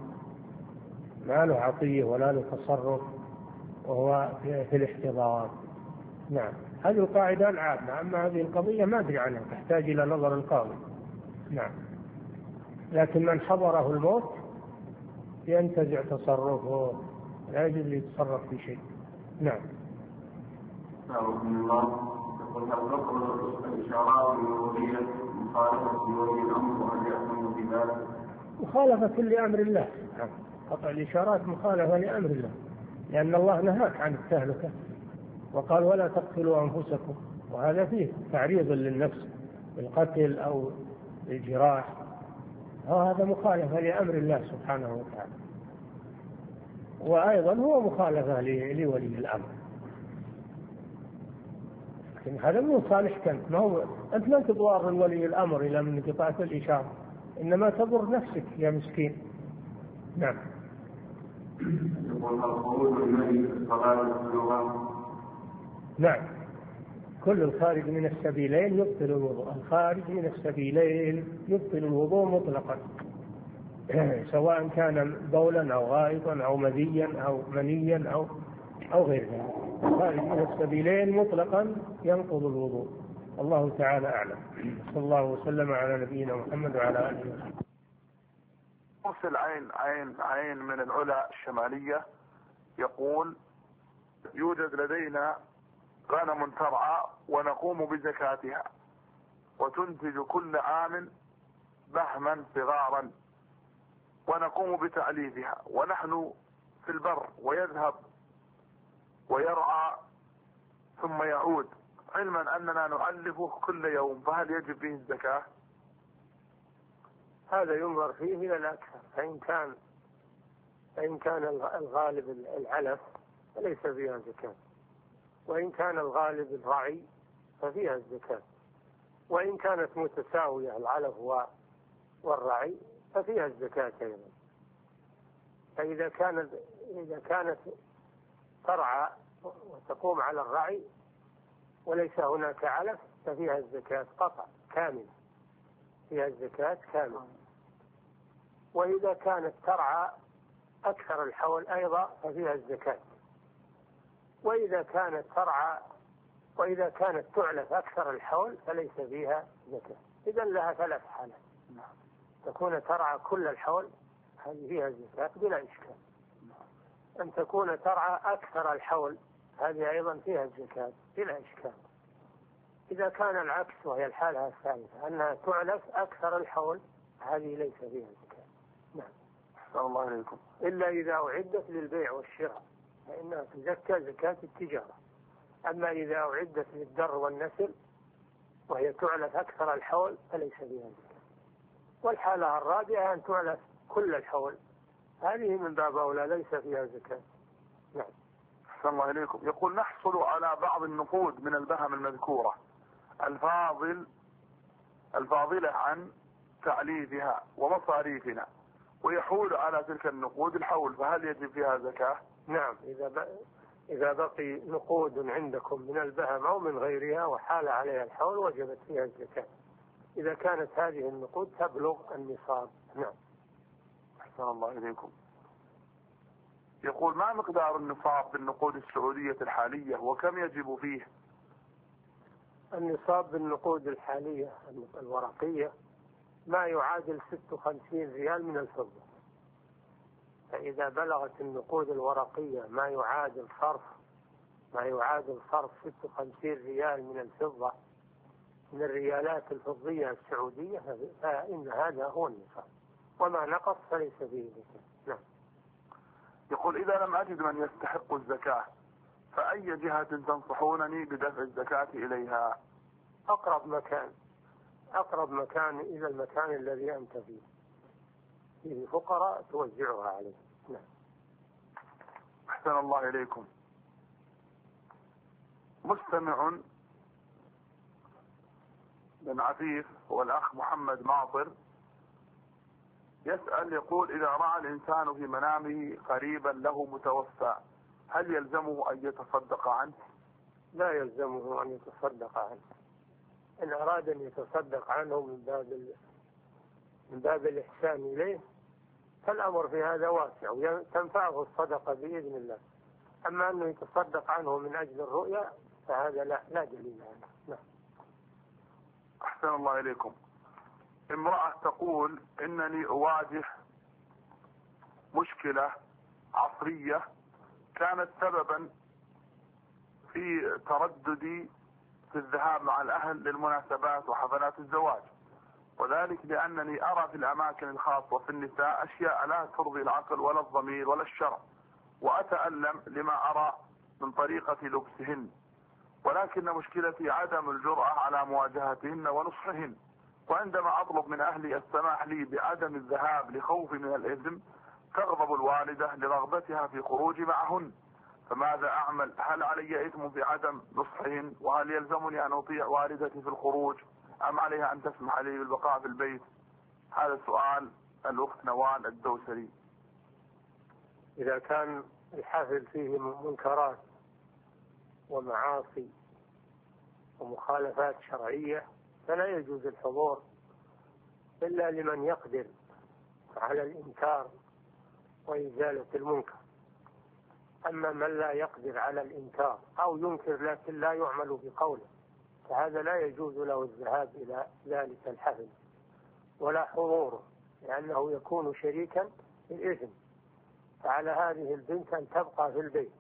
عطية ولا له تصرف وهو في الاحتضار. نعم. هذه القاعدة العامة. أما هذه القضية ما أدري عنها، تحتاج إلى نظر القاضي. نعم. لكن من حضره الموت ينتزع تصرفه، لا يجوز يتصرف في شيء. نعم. رحمه الله يقول هل تقبل الإشارات النورية مخالفة لولي الأمر وهل يأتون بذلك؟ مخالفة لأمر الله. قطع الإشارات مخالفة لأمر الله، لأن الله نهاك عن التهلكة وقال ولا تقتلوا أنفسكم، وهذا فيه تعريض للنفس بالقتل أو الجراح، وهذا مخالفة لأمر الله سبحانه وتعالى، وأيضا هو مخالفة لولي الأمر. لكن هذا مو صالحك أنت، ما هو أنت ما تضار ولي الأمر إلى من قطعة الإشارة، إنما تضر نفسك يا مسكين. نعم. نعم، كل الخارج من السبيلين يبطل الوضوء، الخارج من السبيلين يبطل الوضوء مطلقا، سواء كان بولا أو غائطا أو مذيا أو منيا أو غير ذلك، الخارج من السبيلين مطلقا ينقض الوضوء. الله تعالى أعلم. صلى الله وسلم على نبينا محمد وعلى آله وسلم. مرسل عين من العلا الشمالية يقول يوجد لدينا غنم ترعى ونقوم بزكاتها وتنتج كل عام بهما صغارا ونقوم بتعليفها، ونحن في البر ويذهب ويرعى ثم يعود، علما أننا نعلفه كل يوم، فهل يجب فيه الزكاة؟ هذا ينظر فيه إلى الأكثر، فإن كان الغالب العلف فليس فيها زكاة، وإن كان الغالب الرعي ففيها الزكاة، وإن كانت متساوية العلف والرعي ففيها الزكاة أيضا. فإذا كانت ترعى وتقوم على الرعي وليس هناك علف ففيها الزكاة قطع كامل، فيها الزكاة كامل. وإذا كانت ترعى أكثر الحول أيضا ففيها الزكاة. وإذا كانت تعلف أكثر الحول فليس فيها زكاة. إذن لها 3 حالات: تكون ترعى كل الحول هذه فيها الزكاة بلا إشكال، أن تكون ترعى أكثر الحول هذه أيضا فيها الزكاة بلا إشكال. إذا كان العكس وهي الحالة الثالثة أنها تعلف أكثر الحول هذه ليس فيها زكاة. نعم. أحسن الله عليكم. إلا إذا أعدت للبيع والشراء فإنها تزكى زكاة التجارة. أما إذا أعدت للدر والنسل وهي تعلف أكثر الحول فليس فيها زكاة. والحالة الرابعة أن تعلف كل الحول، هذه من باب أولى ليس فيها زكاة. نعم. أحسن الله عليكم. يقول نحصل على بعض النقود من البهم المذكورة الفاضلة عن تعليفها ومصاريفنا، ويحول على تلك النقود الحول، فهل يجب فيها زكاة؟ نعم، إذا بقي نقود عندكم من البهم أو من غيرها وحال عليها الحول وجبت فيها الزكاة، إذا كانت هذه النقود تبلغ النصاب. نعم. أحسن الله إليكم. يقول ما مقدار النصاب بالنقود السعودية الحالية وكم يجب فيه؟ النصاب بالنقود الحالية الورقية ما يعادل 56 ريال من الفضة. فإذا بلغت النقود الورقية ما يعادل صرف 56 ريال من الفضة من الريالات الفضية السعودية فإن هذا هو النصاب، وما نقص فليس فيه زكاة. نعم. يقول إذا لم أجد من يستحق الزكاة فأي جهة تنصحونني بدفع الزكاة إليها؟ أقرب مكان إلى المكان الذي أنت فيه فقراء توزعها عليه. نعم. أحسن الله إليكم. مستمع بن عفيف والأخ محمد ماطر يسأل يقول إذا رأى الإنسان في منامه قريبا له متوفى هل يلزمه أن يتصدق عنه؟ لا يلزمه أن يتصدق عنه. إن أراد أن يتصدق عنه من باب الإحسان إليه فالأمر في هذا واسع وتنفعه الصدقة بإذن الله. أما أنه يتصدق عنه من أجل الرؤيا فهذا لا دليل عنه. نعم. أحسن الله إليكم. امرأة تقول إنني أواجه مشكلة عصرية كانت سببا في ترددي في الذهاب مع الأهل للمناسبات وحفلات الزواج، وذلك لأنني أرى في الأماكن الخاصة في النساء أشياء لا ترضي العقل ولا الضمير ولا الشرع، وأتألم لما أرى من طريقة لبسهن، ولكن مشكلتي عدم الجرأة على مواجهتهن ونصحهن. وعندما أطلب من أهلي السماح لي بعدم الذهاب لخوفي من الإثم تغضب الوالدة لرغبتها في خروجي معهن، فماذا أعمل؟ هل علي إثم في عدم نصحهن؟ وهل يلزمني أن أطيع والدتي في الخروج أم عليها أن تسمح لي بالبقاء في البيت؟ هذا سؤال الأخت نوال الدوسري. إذا كان الحفل فيه منكرات ومعاصي ومخالفات شرعية فلا يجوز الحضور إلا لمن يقدر على الإنكار وإزالة المنكر. أما من لا يقدر على الإنكار أو ينكر لكن لا يعمل بقوله فهذا لا يجوز له الذهاب إلى ذلك الحفل ولا حضوره، لأنه يكون شريكا في الإثم. فعلى هذه البنت أن تبقى في البيت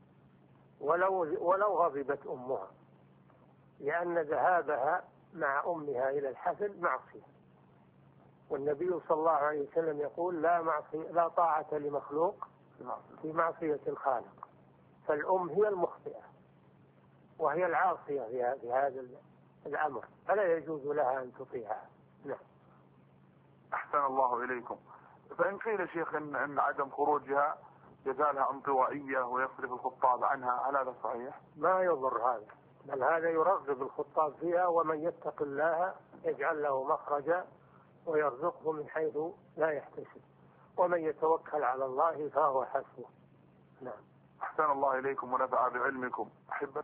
ولو غضبت أمها، لأن ذهابها مع أمها إلى الحفل معصية، والنبي صلى الله عليه وسلم يقول لا طاعة لمخلوق في معصية الخالق، فالأم هي المخطئة وهي العاصية في هذا الأمر، فلا يجوز لها أن تطيعها. نعم. أحسن الله إليكم. فإن قيل شيخ إن عدم خروجها يجعلها انطوائية ويصرف الخطاب عنها، هل هذا صحيح؟ ما يضر هذا، بل هذا يرغب الخطاب فيها، ومن يتق الله يجعل له مخرجا ويرزقه من حيث لا يحتسب، ومن يتوكل على الله فهو حسبه. نعم. أحسن الله إليكم ونفع بعلمكم. أحبة.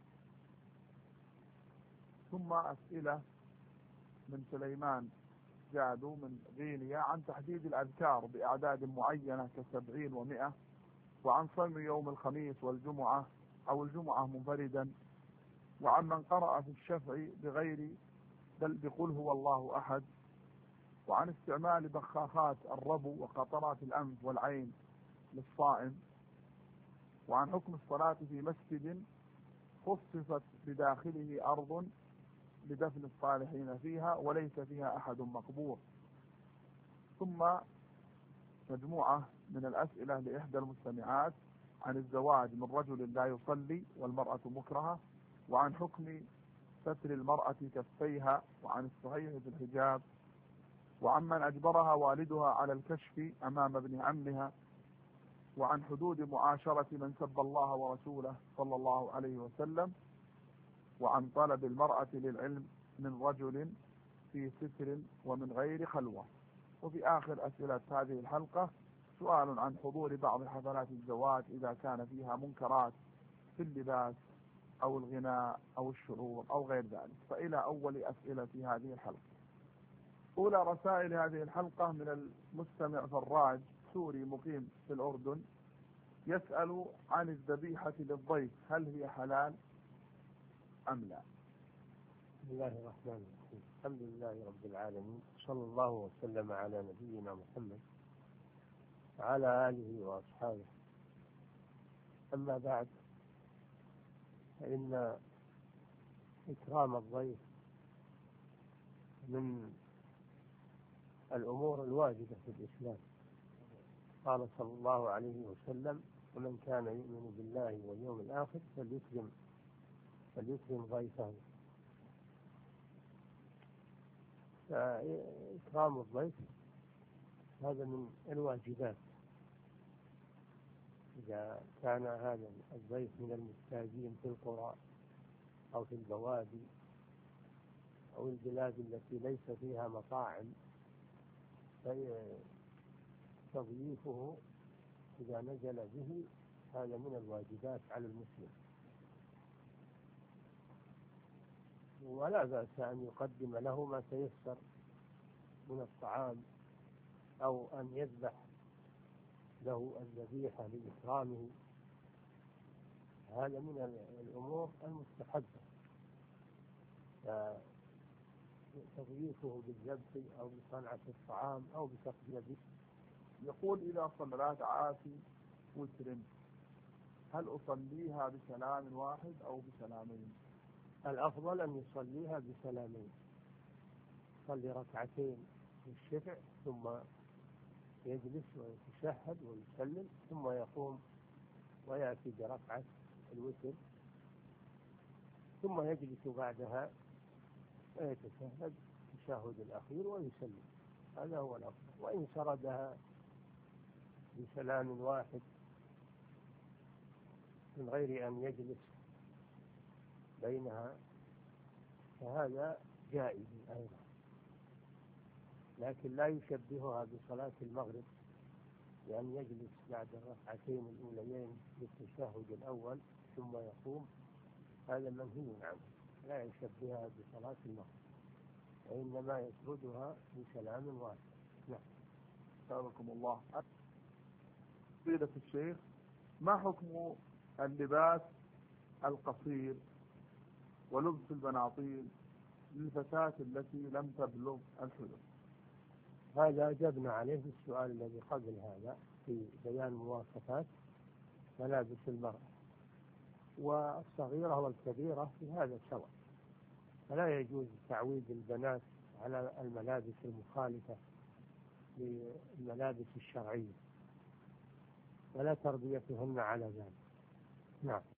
ثم أسئلة من سليمان جادو من غينيا عن تحديد الأذكار بأعداد معينة ك70 و100، وعن صوم يوم الخميس والجمعة أو الجمعة منفردا، وعن من قرأ في الشفع بغير بل بقل هو الله أحد، وعن استعمال بخاخات الربو وقطرات الأنف والعين للصائم، وعن حكم الصلاة في مسجد خصصت بداخله أرض لدفن الصالحين فيها وليس فيها أحد مقبور. ثم مجموعة من الأسئلة لإحدى المستمعات عن الزواج من رجل لا يصلي والمرأة مكرهة، وعن حكم ستر المرأة كفيها، وعن الصحيح في الحجاب، وعمن أجبرها والدها على الكشف أمام ابن عمها، وعن حدود معاشرة من سب الله ورسوله صلى الله عليه وسلم، وعن طلب المرأة للعلم من رجل في ستر ومن غير خلوة. وفي آخر أسئلة هذه الحلقة سؤال عن حضور بعض حفلات الزواج إذا كان فيها منكرات في اللباس أو الغناء أو الشعور أو غير ذلك. فإلى أول أسئلة هذه الحلقة. أولى رسائل هذه الحلقة من المستمع فراج سوري مقيم في الأردن، يسأل عن الذبيحة للضيف، هل هي حلال أم لا؟ بسم الله الرحمن الرحيم. الحمد لله رب العالمين، صلى الله وسلم على نبينا محمد وعلى آله وأصحابه. أما بعد، فإن إكرام الضيف من الأمور الواجبة في الإسلام. قال صلى الله عليه وسلم: ومن كان يؤمن بالله واليوم الآخر فليكرم ضيفه. فإكرام الضيف هذا من الواجبات، إذا كان هذا الضيف من المحتاجين في القرى أو في البوادي أو البلاد التي ليس فيها مطاعم، فتضييفه إذا نزل به هذا من الواجبات على المسلم، ولا بأس أن يقدم له ما تيسر من الطعام أو أن يذبح له الذبيحة لإكرامه. هذا من الأمور المستحبة، تضييفه بالذبح أو بصنعة الطعام أو بتقديمه. يقول: إذا صلى عاصي وتر هل أصليها بسلام واحد أو بسلامين؟ الأفضل أن يصليها بسلامين، يصلي ركعتين للشفع ثم يجلس ويتشهد ويسلم ثم يقوم ويأتي بركعة الوتر ثم يجلس بعدها ويتشهد التشهد الأخير ويسلم. هذا هو الأفضل. وإن سردها بسلام واحد من غير أن يجلس بينها فهذا جائز أيضا، لكن لا يشبهها بصلاة المغرب، لأن يجلس بعد الركعتين الأوليين للتشهد الأول ثم يقوم، هذا منهي عنه، لا يشبهها بصلاة المغرب، وإنما يسردها بسلام واحد. نعم. أسألكم الله. فضيلة الشيخ، ما حكم اللباس القصير ولبس البناطيل للفتاة التي لم تبلغ الحلم؟ هذا أجبنا عليه في السؤال الذي قبل هذا في بيان مواصفات ملابس المرأة، والصغيرة والكبيرة في هذا سواء، فلا يجوز تعويد البنات على الملابس المخالفة للملابس الشرعية ولا تربيتهن على ذلك. نعم.